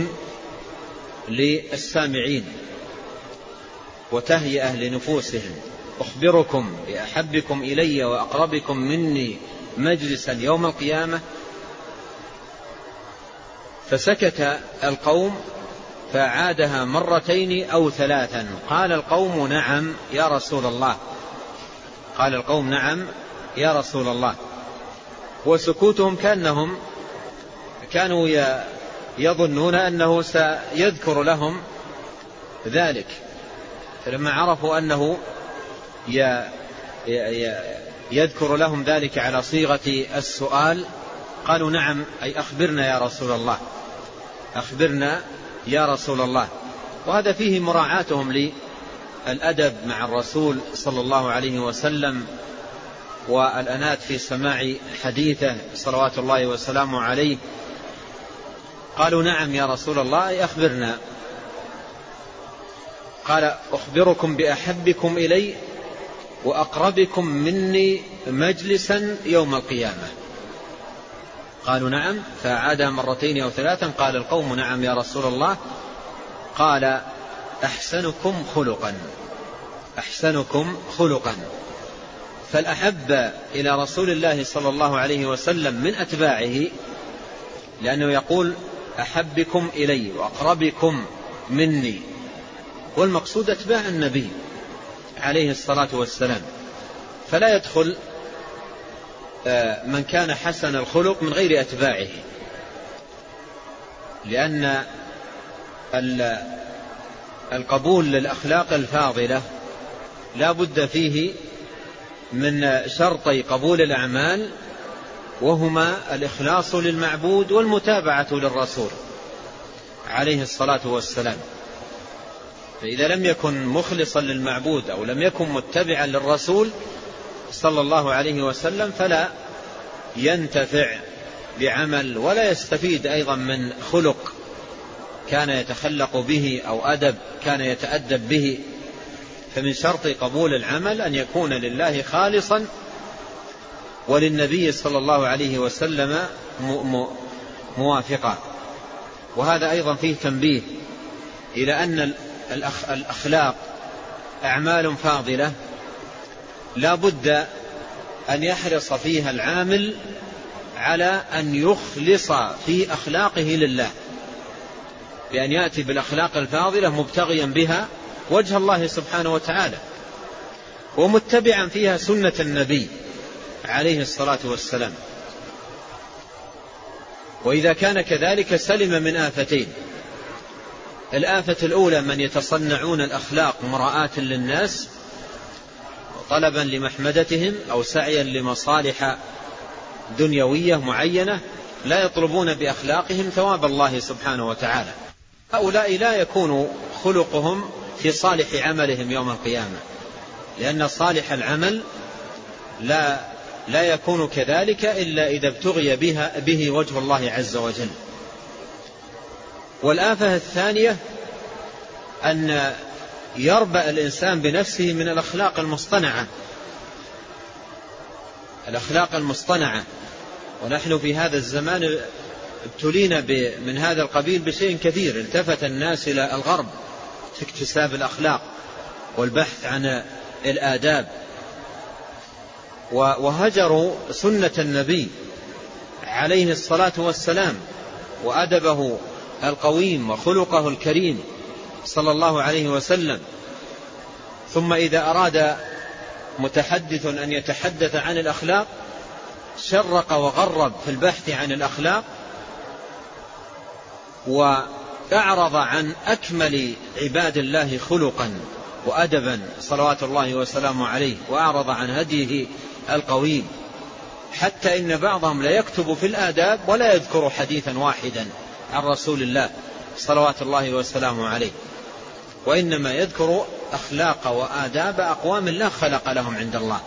Speaker 2: للسامعين وتهيئة لنفوسهم. أخبركم بأحبكم إلي وأقربكم مني مجلسا يوم القيامة. فسكت القوم فعادها مرتين أو ثلاثا. قال القوم: نعم يا رسول الله. قال القوم: نعم يا رسول الله. وسكوتهم كأنهم كانوا يظنون أنه سيذكر لهم ذلك، فلما عرفوا أنه يذكر لهم ذلك على صيغة السؤال قالوا نعم، أي أخبرنا يا رسول الله، أخبرنا يا رسول الله. وهذا فيه مراعاتهم للأدب مع الرسول صلى الله عليه وسلم والأنات في سماع حديثه صلوات الله وسلامه عليه. قالوا نعم يا رسول الله، أي أخبرنا. قال أخبركم بأحبكم إلي وأقربكم مني مجلسا يوم القيامة. قالوا نعم، فعادها مرتين أو ثلاثا. قال القوم نعم يا رسول الله. قال أحسنكم خلقا، أحسنكم خلقا. فالأحب إلى رسول الله صلى الله عليه وسلم من أتباعه، لأنه يقول أحبكم إلي وأقربكم مني، والمقصود أتباع النبي عليه الصلاة والسلام. فلا يدخل من كان حسن الخلق من غير أتباعه، لأن القبول للأخلاق الفاضلة لا بد فيه من شرطي قبول الأعمال، وهما الإخلاص للمعبود والمتابعة للرسول عليه الصلاة والسلام. فإذا لم يكن مخلصا للمعبود أو لم يكن متبعا للرسول صلى الله عليه وسلم فلا ينتفع بعمل ولا يستفيد أيضا من خلق كان يتخلق به أو أدب كان يتأدب به. فمن شرط قبول العمل أن يكون لله خالصا وللنبي صلى الله عليه وسلم موافقا. وهذا أيضا فيه تنبيه إلى أن الأخلاق أعمال فاضلة لا بد أن يحرص فيها العامل على أن يخلص في أخلاقه لله، بأن يأتي بالأخلاق الفاضلة مبتغيا بها وجه الله سبحانه وتعالى، ومتبعا فيها سنة النبي عليه الصلاة والسلام. وإذا كان كذلك سلم من آفتين: الآفة الأولى من يتصنعون الأخلاق مراءة للناس طلبا لمحمدتهم أو سعيا لمصالح دنيوية معينة، لا يطلبون بأخلاقهم ثواب الله سبحانه وتعالى. هؤلاء لا يكون خلقهم في صالح عملهم يوم القيامة، لأن صالح العمل لا, لا يكون كذلك إلا إذا ابتغي بها به وجه الله عز وجل. والآفة الثانية أن يربأ الإنسان بنفسه من الأخلاق المصطنعة، الأخلاق المصطنعة. ونحن في هذا الزمان ابتلينا من هذا القبيل بشيء كثير. التفت الناس إلى الغرب في اكتساب الأخلاق والبحث عن الآداب، وهجروا سنة النبي عليه الصلاة والسلام وأدبه القويم وخلقه الكريم صلى الله عليه وسلم. ثم إذا أراد متحدث أن يتحدث عن الأخلاق شرق وغرب في البحث عن الأخلاق، وأعرض عن أكمل عباد الله خلقا وأدبا صلوات الله وسلامه عليه، وأعرض عن هديه القويم، حتى إن بعضهم لا يكتب في الآداب ولا يذكر حديثا واحدا عن رسول الله صلوات الله وسلامه عليه، وإنما يذكر أخلاق وآداب أقوام لا خلق لهم عند الله،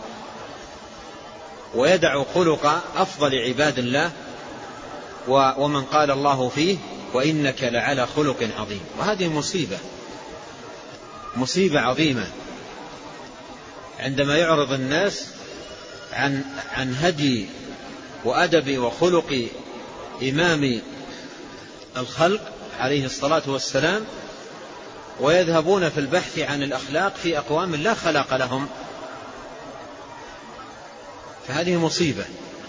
Speaker 2: ويدع خلق أفضل عباد الله ومن قال الله فيه وإنك لعلى خلق عظيم. وهذه مصيبة مصيبة عظيمة عندما يعرض الناس عن عن هدي وأدب وخلق إمام الخلق عليه الصلاة والسلام، ويذهبون في البحث عن الأخلاق في أقوام لا خلق لهم، فهذه مصيبة.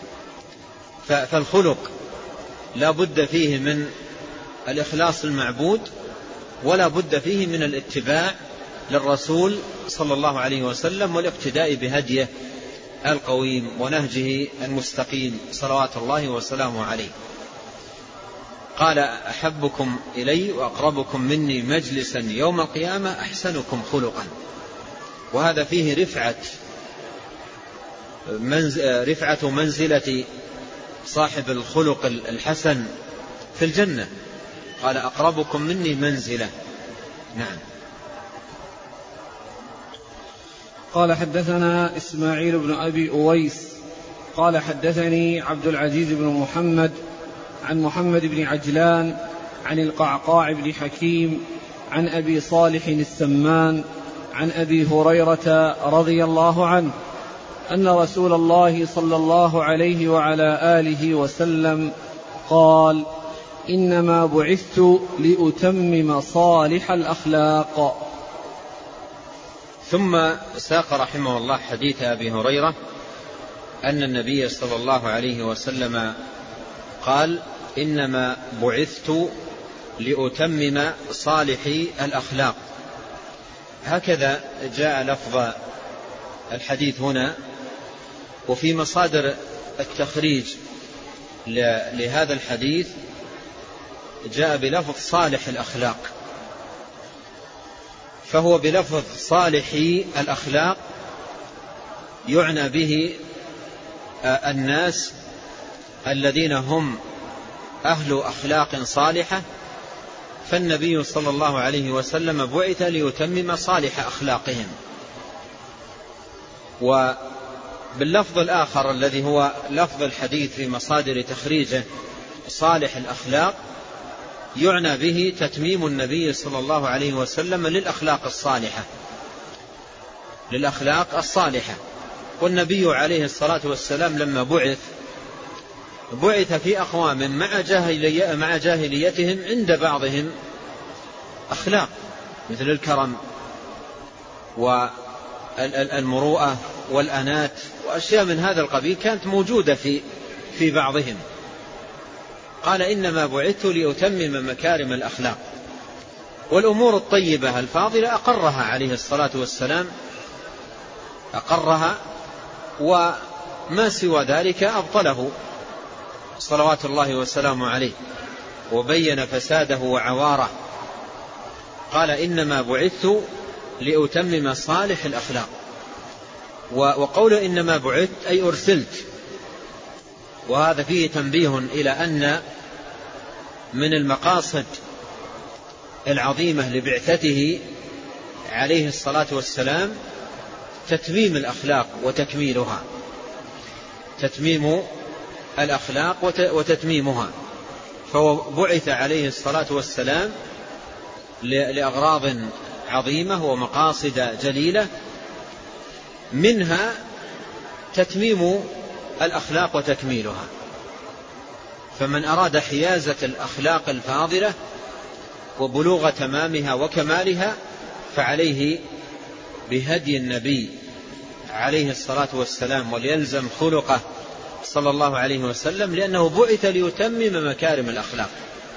Speaker 2: فالخلق لا بد فيه من الإخلاص المعبود، ولا بد فيه من الاتباع للرسول صلى الله عليه وسلم والاقتداء بهديه القويم ونهجه المستقيم صلوات الله وسلامه عليه. قال: أحبكم إلي وأقربكم مني مجلسا يوم القيامة أحسنكم خلقا. وهذا فيه رفعة رفعة منزلة صاحب الخلق الحسن في الجنة. قال: أقربكم مني منزلة. نعم.
Speaker 1: قال: حدثنا إسماعيل بن أبي أويس قال: حدثني عبد العزيز بن محمد عن محمد بن عجلان عن القعقاع بن حكيم عن أبي صالح السمان عن أبي هريرة رضي الله عنه أن رسول الله صلى الله عليه وعلى آله وسلم قال: إنما بعثت لأتمم صالح الأخلاق.
Speaker 2: ثم ساق رحمه الله حديث أبي هريرة أن النبي صلى الله عليه وسلم قال: إنما بعثت لأتمم صالح الأخلاق. هكذا جاء لفظ الحديث هنا. وفي مصادر التخريج لهذا الحديث جاء بلفظ صالح الأخلاق، فهو بلفظ صالحي الأخلاق يعنى به الناس الذين هم أهل أخلاق صالحة، فالنبي صلى الله عليه وسلم بعث ليتمم صالح أخلاقهم. وباللفظ الآخر الذي هو لفظ الحديث في مصادر تخريجه صالح الأخلاق يعنى به تتميم النبي صلى الله عليه وسلم للأخلاق الصالحة للأخلاق الصالحة. والنبي عليه الصلاة والسلام لما بعث بعث في أقوام مع, جاهلية مع جاهليتهم عند بعضهم أخلاق مثل الكرم والمروءة والأنات وأشياء من هذا القبيل كانت موجودة في في بعضهم. قال: إنما بعثت لأتمم مكارم الأخلاق. والأمور الطيبة الفاضلة أقرها عليه الصلاة والسلام، أقرها، وما سوى ذلك أبطله صلوات الله وسلامه عليه وبين فساده وعواره. قال: إنما بعثت لأتمم صالح الأخلاق. وقول إنما بعثت أي أرسلت. وهذا فيه تنبيه إلى أن من المقاصد العظيمة لبعثته عليه الصلاة والسلام تتميم الأخلاق وتكميلها، تتميم الأخلاق وتتميمها. فهو بعث عليه الصلاة والسلام لأغراض عظيمة ومقاصد جليلة، منها تتميم الأخلاق وتكميلها. فمن أراد حيازة الأخلاق الفاضلة وبلوغ تمامها وكمالها فعليه بهدي النبي عليه الصلاة والسلام وليلزم خلقه صلى الله عليه وسلم، لأنه بعث ليتمم مكارم الأخلاق.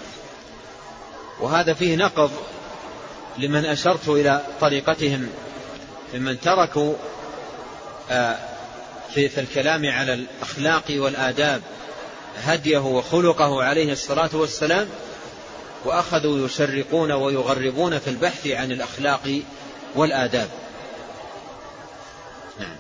Speaker 2: وهذا فيه نقض لمن أشرت إلى طريقتهم ممن تركوا في الكلام على الأخلاق والآداب هديه وخلقه عليه الصلاة والسلام، وأخذوا يشرقون ويغربون في البحث عن الأخلاق والآداب. نعم.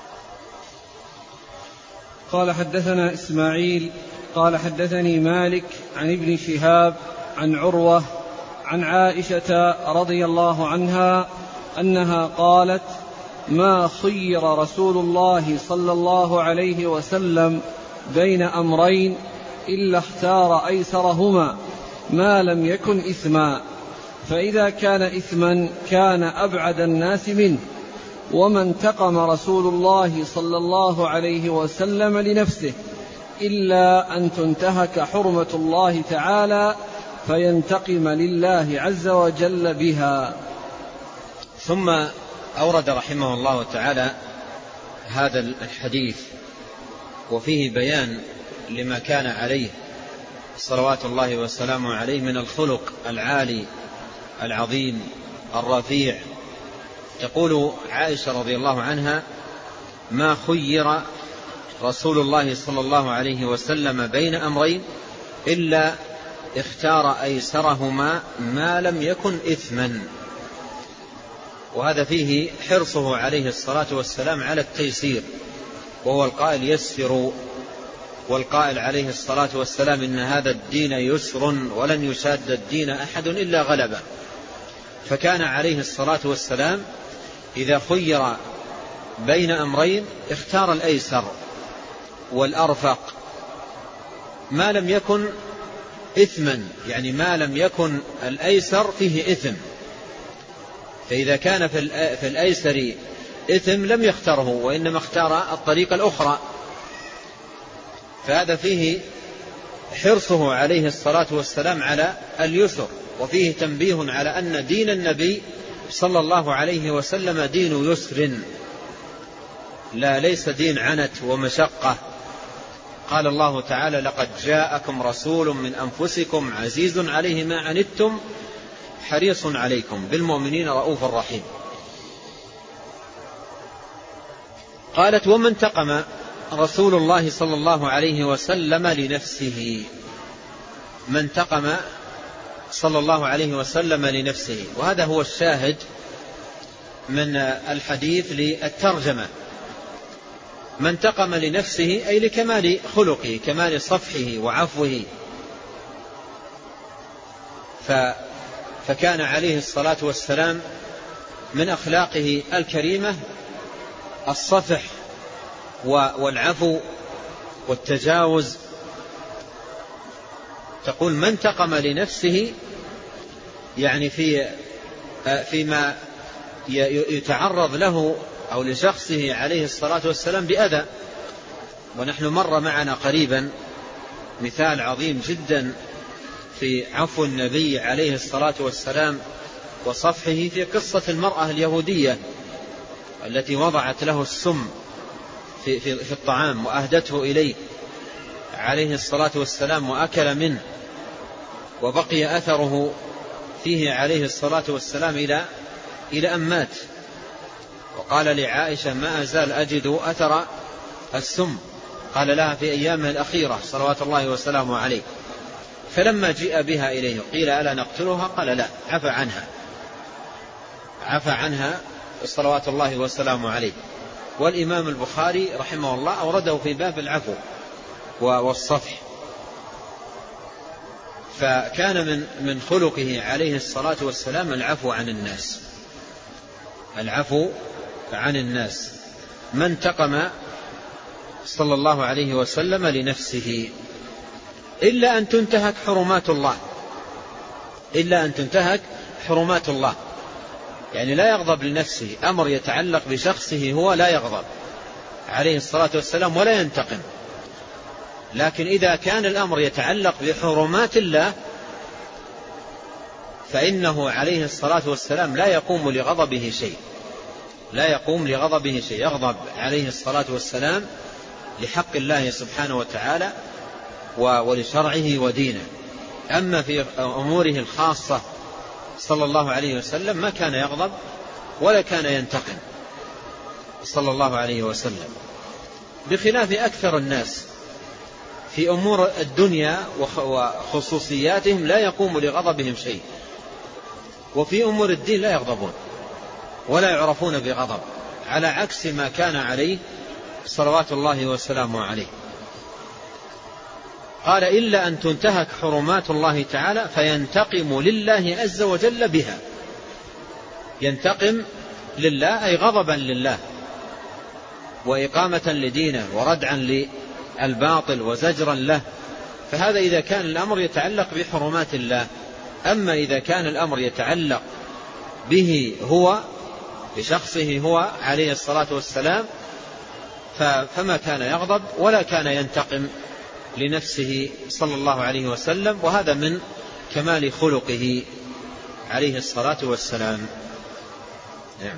Speaker 1: قال: حدثنا إسماعيل قال: حدثني مالك عن ابن شهاب عن عروة عن عائشة رضي الله عنها أنها قالت: ما خير رسول الله صلى الله عليه وسلم بين أمرين إلا اختار أيسرهما ما لم يكن إثما، فإذا كان إثما كان أبعد الناس منه، وما انتقم رسول الله صلى الله عليه وسلم لنفسه إلا أن تنتهك حرمة الله تعالى فينتقم لله عز وجل بها.
Speaker 2: ثم أورد رحمه الله تعالى هذا الحديث وفيه بيان لما كان عليه صلوات الله وسلامه عليه من الخلق العالي العظيم الرفيع. تقول عائشة رضي الله عنها: ما خير رسول الله صلى الله عليه وسلم بين أمرين إلا اختار أيسرهما ما لم يكن إثما. وهذا فيه حرصه عليه الصلاة والسلام على التيسير، وهو القائل يسروا، والقائل عليه الصلاة والسلام إن هذا الدين يسر ولن يشاد الدين أحد إلا غلبه. فكان عليه الصلاة والسلام إذا خير بين أمرين اختار الأيسر والأرفق ما لم يكن إثما، يعني ما لم يكن الأيسر فيه إثم. فإذا كان في الأيسر إثم لم يختاره، وإنما اختار الطريق الأخرى. فهذا فيه حرصه عليه الصلاة والسلام على اليسر، وفيه تنبيه على أن دين النبي صلى الله عليه وسلم دين يسر، لا ليس دين عنت ومشقة. قال الله تعالى: لقد جاءكم رسول من أنفسكم عزيز عليه ما عنتم حريص عليكم بالمؤمنين رؤوف رحيم. قالت: وما انتقم رسول الله صلى الله عليه وسلم لنفسه. ما انتقم صلى الله عليه وسلم لنفسه، وهذا هو الشاهد من الحديث للترجمة. ما انتقم لنفسه أي لكمال خلقه، كمال صفحه وعفوه. فكان عليه الصلاة والسلام من أخلاقه الكريمة الصفح والعفو والتجاوز. تقول ما انتقم لنفسه، يعني في فيما يتعرض له أو لشخصه عليه الصلاة والسلام بأذى. ونحن مر معنا قريبا مثال عظيم جدا في عفو النبي عليه الصلاة والسلام وصفحه في قصة المرأة اليهودية التي وضعت له السم في, في, في الطعام وأهدته إليه عليه الصلاة والسلام وأكل منه، وبقي أثره فيه عليه الصلاة والسلام إلى إلى أن مات. وقال لعائشة: ما أزال أجد أثر السم. قال لها: في أيامه الأخيرة صلوات الله وسلامه عليه. فلما جاء بها إليه قيل: ألا نقتلها؟ قال: لا، عفى عنها، عفى عنها صلوات الله وسلامه عليه. والإمام البخاري رحمه الله أورده في باب العفو والصفح. فكان من من خلقه عليه الصلاة والسلام العفو عن الناس، العفو عن الناس. ما انتقم صلى الله عليه وسلم لنفسه إلا أن تنتهك حرمات الله، إلا أن تنتهك حرمات الله، يعني لا يغضب لنفسه. أمر يتعلق بشخصه هو لا يغضب عليه الصلاة والسلام ولا ينتقم. لكن إذا كان الأمر يتعلق بحرمات الله فإنه عليه الصلاة والسلام لا يقوم لغضبه شيء، لا يقوم لغضبه شيء. يغضب عليه الصلاة والسلام لحق الله سبحانه وتعالى ولشرعه ودينه. أما في أموره الخاصة صلى الله عليه وسلم ما كان يغضب ولا كان ينتقم صلى الله عليه وسلم، بخلاف أكثر الناس في أمور الدنيا وخصوصياتهم لا يقوم لغضبهم شيء، وفي أمور الدين لا يغضبون ولا يعرفون بغضب، على عكس ما كان عليه صلوات الله وسلامه عليه. قال: إلا أن تنتهك حرمات الله تعالى فينتقم لله عز وجل بها. ينتقم لله أي غضبا لله وإقامة لدينه وردعا للباطل وزجرا له. فهذا إذا كان الأمر يتعلق بحرمات الله. أما إذا كان الأمر يتعلق به هو، بشخصه هو عليه الصلاة والسلام، فما كان يغضب ولا كان ينتقم لنفسه صلى الله عليه وسلم. وهذا من كمال خلقه عليه الصلاة والسلام. نعم.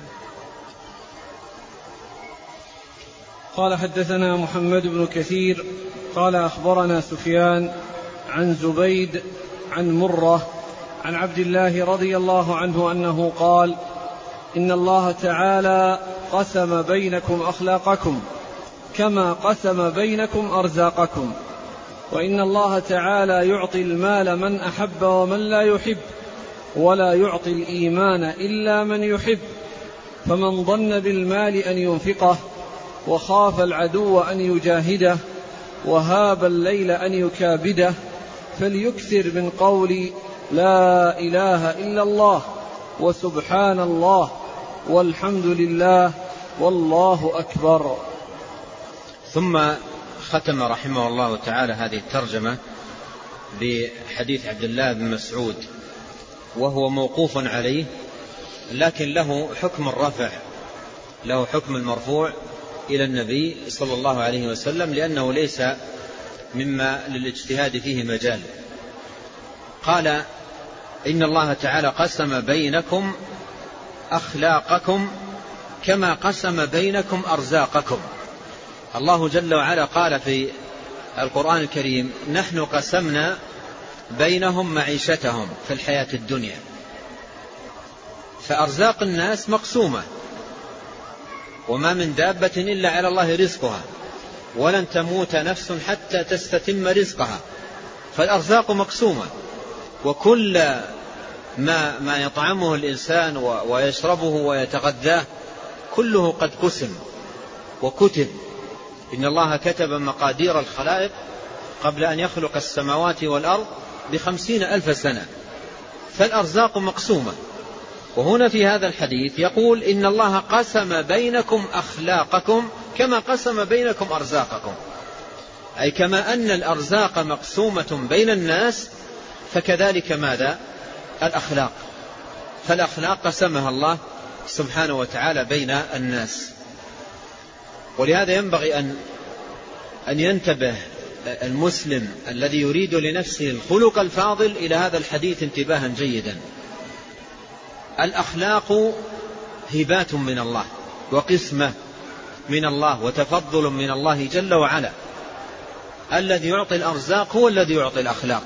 Speaker 1: قال: حدثنا محمد بن كثير قال: أخبرنا سفيان عن زبيد عن مرة عن عبد الله رضي الله عنه أنه قال: إن الله تعالى قسم بينكم أخلاقكم كما قسم بينكم أرزاقكم، وإن الله تعالى يعطي المال من أحب ومن لا يحب، ولا يعطي الإيمان إلا من يحب. فمن ظن بالمال أن ينفقه، وخاف العدو أن يجاهده، وهاب الليل أن يكابده، فليكثر من قول لا إله إلا الله وسبحان الله والحمد لله والله أكبر.
Speaker 2: ثم ختم رحمه الله تعالى هذه الترجمة بحديث عبد الله بن مسعود، وهو موقوف عليه لكن له حكم الرفع، له حكم المرفوع إلى النبي صلى الله عليه وسلم، لأنه ليس مما للاجتهاد فيه مجال. قال إن الله تعالى قسم بينكم أخلاقكم كما قسم بينكم أرزاقكم. الله جل وعلا قال في القرآن الكريم نحن قسمنا بينهم معيشتهم في الحياة الدنيا، فأرزاق الناس مقسومة، وما من دابة إلا على الله رزقها، ولن تموت نفس حتى تستتم رزقها، فالأرزاق مقسومة، وكل ما, ما يطعمه الإنسان ويشربه ويتغذاه كله قد قسم وكتب. إن الله كتب مقادير الخلائق قبل أن يخلق السماوات والأرض بخمسين ألف سنة، فالأرزاق مقسومة. وهنا في هذا الحديث يقول إن الله قسم بينكم أخلاقكم كما قسم بينكم أرزاقكم، أي كما أن الأرزاق مقسومة بين الناس فكذلك ماذا؟ الأخلاق. فالأخلاق قسمها الله سبحانه وتعالى بين الناس. ولهذا ينبغي أن أن ينتبه المسلم الذي يريد لنفسه الخلق الفاضل إلى هذا الحديث انتباها جيدا. الأخلاق هبات من الله وقسمة من الله وتفضل من الله جل وعلا. الذي يعطي الأرزاق هو الذي يعطي الأخلاق.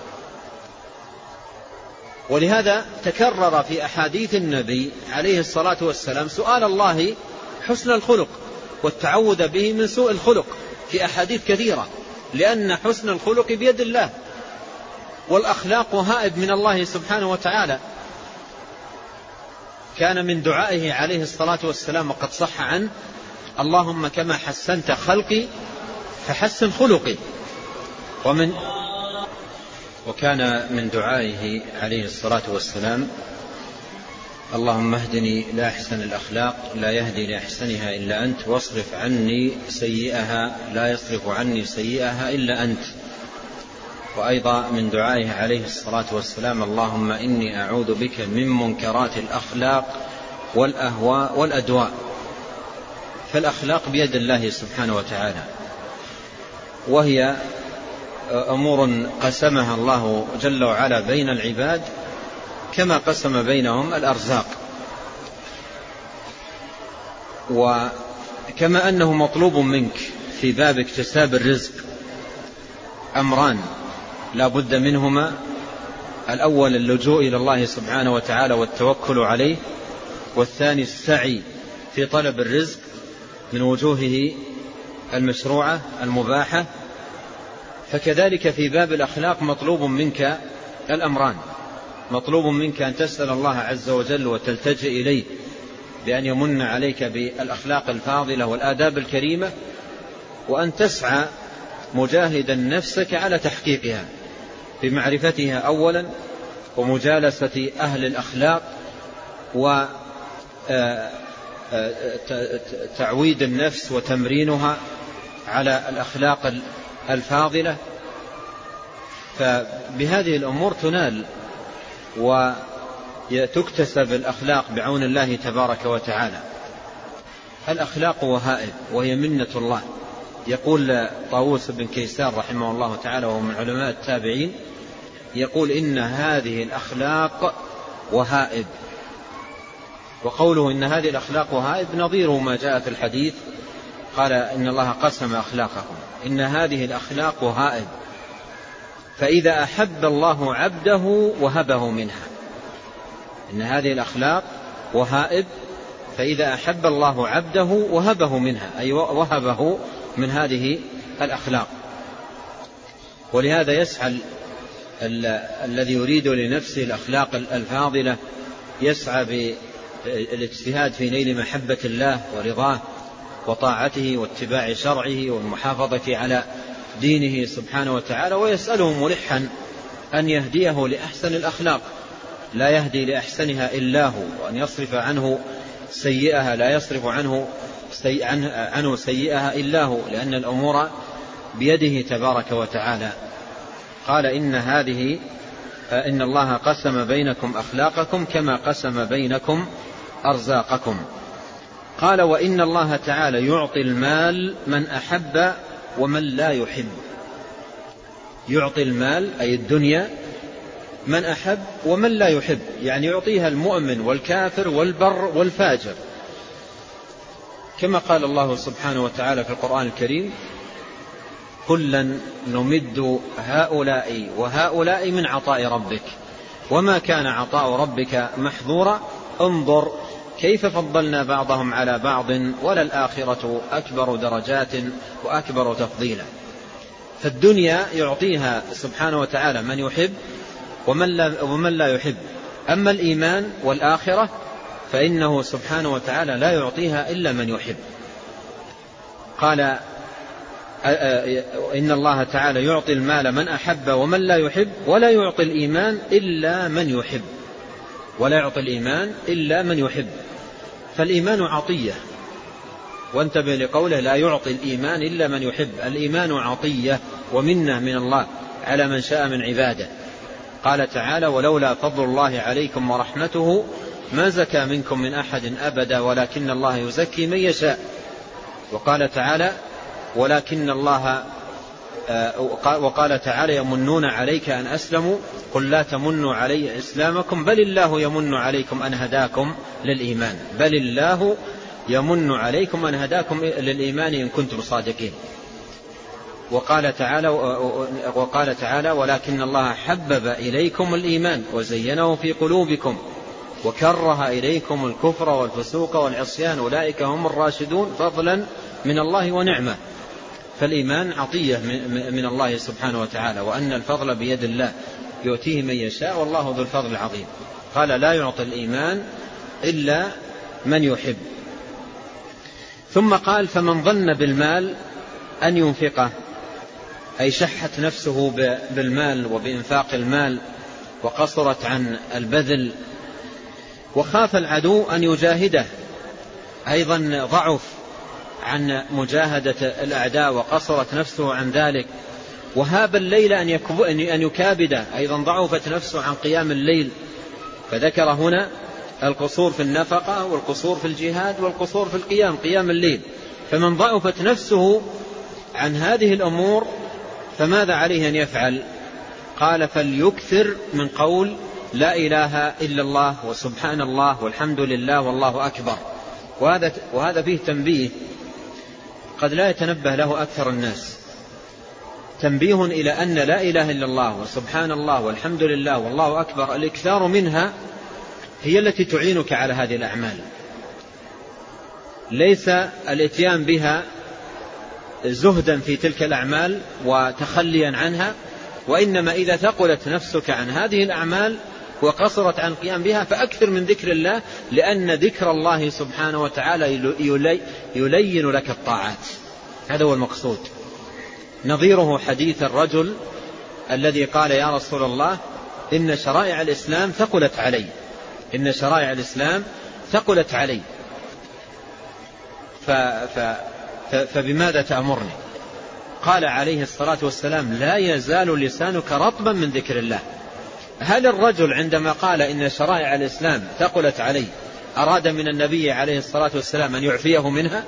Speaker 2: ولهذا تكرر في أحاديث النبي عليه الصلاة والسلام سؤال الله حسن الخلق والتعوذ به من سوء الخلق في أحاديث كثيرة، لأن حسن الخلق بيد الله، والأخلاق هائب من الله سبحانه وتعالى. كان من دعائه عليه الصلاة والسلام وقد صح عنه اللهم كما حسنت خلقي فحسن خلقي. ومن وكان من دعائه عليه الصلاة والسلام اللهم اهدني لأحسن الأخلاق لا يهدي لأحسنها إلا أنت، واصرف عني سيئها لا يصرف عني سيئها إلا أنت. وأيضا من دعائه عليه الصلاة والسلام اللهم إني أعوذ بك من منكرات الأخلاق والأهواء والأدواء. فالأخلاق بيد الله سبحانه وتعالى، وهي أمور قسمها الله جل وعلا بين العباد كما قسم بينهم الأرزاق. وكما أنه مطلوب منك في باب اكتساب الرزق أمران لا بد منهما: الأول اللجوء إلى الله سبحانه وتعالى والتوكل عليه، والثاني السعي في طلب الرزق من وجوهه المشروعة المباحة. فكذلك في باب الأخلاق مطلوب منك الأمران: مطلوب منك أن تسأل الله عز وجل وتلتجئ إليه بأن يمن عليك بالأخلاق الفاضلة والآداب الكريمة، وأن تسعى مجاهدا نفسك على تحقيقها بمعرفتها أولا، ومجالسة أهل الأخلاق، وتعويد النفس وتمرينها على الأخلاق الفاضلة. فبهذه الأمور تنال وتكتسب الأخلاق بعون الله تبارك وتعالى. الأخلاق وهائب وهي منة الله. يقول طاووس بن كيسان رحمه الله تعالى وهو من علماء التابعين، يقول إن هذه الأخلاق وهائب. وقوله إن هذه الأخلاق وهائب نظير ما جاء في الحديث قال إن الله قسم أخلاقكم، إن هذه الأخلاق وهائب، فإذا أحب الله عبده وهبه منها. إن هذه الأخلاق وهائب، فإذا أحب الله عبده وهبه منها، أي وهبه من هذه الأخلاق. ولهذا يسعى الذي يريد لنفسه الأخلاق الفاضلة، يسعى بالاجتهاد في نيل محبة الله ورضاه وطاعته واتباع شرعه والمحافظة على دينه سبحانه وتعالى، ويسأله ملحا أن يهديه لأحسن الأخلاق، لا يهدي لأحسنها إلا هو، وأن يصرف عنه سيئها، لا يصرف عنه سي... عنه... عنه سيئها إلا هو، لأن الأمور بيده تبارك وتعالى. قال إن هذه إن الله قسم بينكم أخلاقكم كما قسم بينكم أرزاقكم. قال وإن الله تعالى يعطي المال من أحب ومن لا يحب. يعطي المال أي الدنيا من أحب ومن لا يحب، يعني يعطيها المؤمن والكافر والبر والفاجر، كما قال الله سبحانه وتعالى في القرآن الكريم كلا نمد هؤلاء وهؤلاء من عطاء ربك وما كان عطاء ربك محظورا انظر كيف فضلنا بعضهم على بعض وللآخرة أكبر درجات وأكبر تفضيلا. فالدنيا يعطيها سبحانه وتعالى من يحب ومن لا, ومن لا يحب، أما الإيمان والآخرة فإنه سبحانه وتعالى لا يعطيها إلا من يحب. قال إن الله تعالى يعطي المال من أحب ومن لا يحب ولا يعطي الإيمان إلا من يحب، ولا يعطي الإيمان إلا من يحب. فالإيمان عطية، وانتبه لقوله لا يعطي الإيمان إلا من يحب. الإيمان عطية ومنة من الله على من شاء من عباده. قال تعالى ولولا فضل الله عليكم ورحمته ما زكى منكم من أحد أبدا ولكن الله يزكي من يشاء. وقال تعالى ولكن الله وقال تعالى يمنون عليك أن أسلموا قل لا تمنوا علي إسلامكم بل الله يمن عليكم أن هداكم للإيمان، بل الله يمن عليكم أن هداكم للإيمان إن كنتم صادقين. وقال تعالى وقال تعالى ولكن الله حبب إليكم الإيمان وزينه في قلوبكم وكره إليكم الكفر والفسوق والعصيان أولئك هم الراشدون فضلا من الله ونعمة. فالإيمان عطية من الله سبحانه وتعالى، وأن الفضل بيد الله يؤتيه من يشاء والله ذو الفضل العظيم. قال لا يعطي الإيمان إلا من يحب. ثم قال فمن ظن بالمال أن ينفقه، أي شحت نفسه بالمال وبإنفاق المال وقصرت عن البذل، وخاف العدو أن يجاهده، أيضا ضعف عن مجاهدة الأعداء وقصرت نفسه عن ذلك، وهاب الليل أن يكابده، أيضا ضعفت نفسه عن قيام الليل. فذكر هنا القصور في النفقة والقصور في الجهاد والقصور في القيام قيام الليل. فمن ضعفت نفسه عن هذه الأمور فماذا عليه أن يفعل؟ قال فليكثر من قول لا إله إلا الله وسبحان الله والحمد لله والله أكبر. وهذا, وهذا فيه تنبيه قد لا يتنبه له أكثر الناس، تنبيه إلى أن لا إله إلا الله وسبحان الله والحمد لله والله أكبر الإكثار منها هي التي تعينك على هذه الأعمال، ليس الاتيان بها زهدا في تلك الأعمال وتخليا عنها، وإنما إذا ثقلت نفسك عن هذه الأعمال وقصرت عن قيام بها فأكثر من ذكر الله، لأن ذكر الله سبحانه وتعالى يلين لك الطاعات. هذا هو المقصود. نظيره حديث الرجل الذي قال يا رسول الله إن شرائع الإسلام ثقلت علي، إن شرائع الإسلام ثقلت علي ف... ف... فبماذا تأمرني؟ قال عليه الصلاة والسلام لا يزال لسانك رطبا من ذكر الله. هل الرجل عندما قال إن شرائع الإسلام ثقلت علي أراد من النبي عليه الصلاة والسلام أن يعفيه منها؟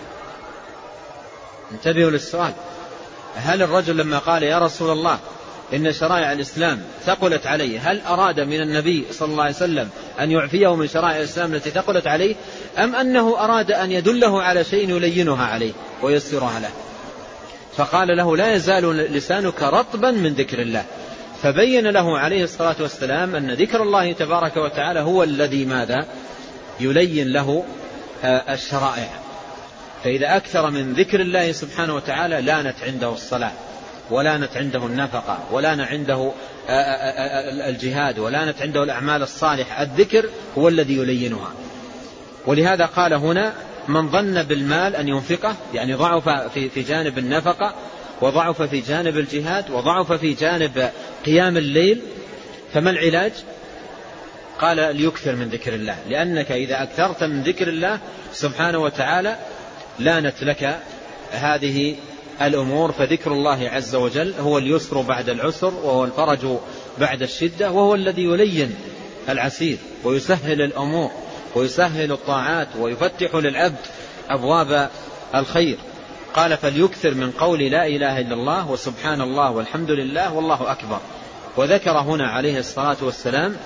Speaker 2: انتبهوا للسؤال. هل الرجل لما قال يا رسول الله إن شرائع الإسلام ثقلت علي هل أراد من النبي صلى الله عليه وسلم أن يعفيه من شرائع الإسلام التي ثقلت عليه، أم أنه أراد أن يدله على شيء يلينها عليه ويسرها له؟ فقال له لا يزال لسانك رطبا من ذكر الله. فبين له عليه الصلاة والسلام أن ذكر الله تبارك وتعالى هو الذي ماذا يلين له الشرائع. فإذا أكثر من ذكر الله سبحانه وتعالى لانت عنده الصلاة، ولانت عنده النفقة، ولان عنده الجهاد، ولانت عنده الأعمال الصالحة. الذكر هو الذي يلينها. ولهذا قال هنا: من ظن بالمال أن ينفقه، يعني ضعف في جانب النفقة، وضعف في جانب الجهاد، وضعف في جانب قيام الليل، فما العلاج؟ قال: ليكثر من ذكر الله، لأنك إذا أكثرت من ذكر الله سبحانه وتعالى لانت لك هذه الأمور. فذكر الله عز وجل هو اليسر بعد العسر، وهو الفرج بعد الشدة، وهو الذي يلين العسير ويسهل الأمور ويسهل الطاعات ويفتح للعبد أبواب الخير. قال: فليكثر من قول لا إله إلا الله وسبحان الله والحمد لله والله أكبر. وذكر هنا عليه الصلاة والسلام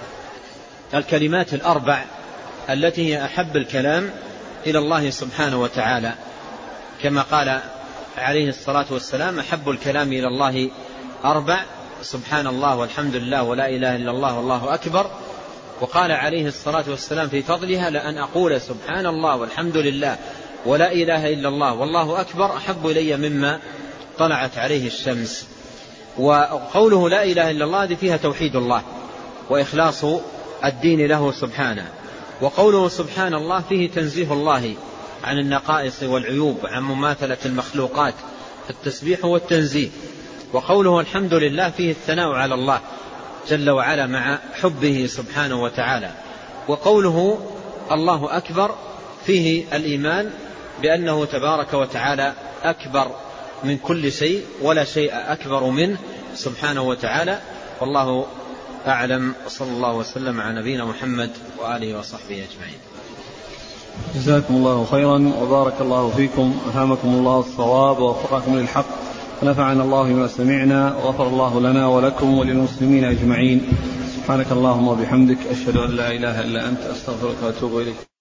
Speaker 2: الكلمات الأربع التي هي أحب الكلام إلى الله سبحانه وتعالى، كما قال عليه الصلاة والسلام: أحب الكلام إلى الله أربع: سبحان الله والحمد لله ولا إله إلا الله والله أكبر. وقال عليه الصلاة والسلام في فضلها: لأن أقول سبحان الله والحمد لله ولا إله إلا الله والله أكبر أحب إلي مما طلعت عليه الشمس. وقوله لا إله إلا الله دي فيها توحيد الله وإخلاص الدين له سبحانه. وقوله سبحان الله فيه تنزيه الله عن النقائص والعيوب، عن مماثلة المخلوقات، التسبيح والتنزيه. وقوله الحمد لله فيه الثناء على الله جل وعلا مع حبه سبحانه وتعالى. وقوله الله أكبر فيه الإيمان بأنه تبارك وتعالى أكبر من كل شيء، ولا شيء أكبر منه سبحانه وتعالى. والله أعلم، وصلى الله وسلم على نبينا محمد وآله وصحبه أجمعين.
Speaker 1: جزاكم الله خيرا وبارك الله فيكم، ألهمكم الله الصواب ووفقكم للحق، ونفعنا الله بما سمعنا، وغفر الله لنا ولكم وللمسلمين أجمعين. سبحانك اللهم وبحمدك، أشهد أن لا إله إلا أنت، أستغفرك وأتوب إليك.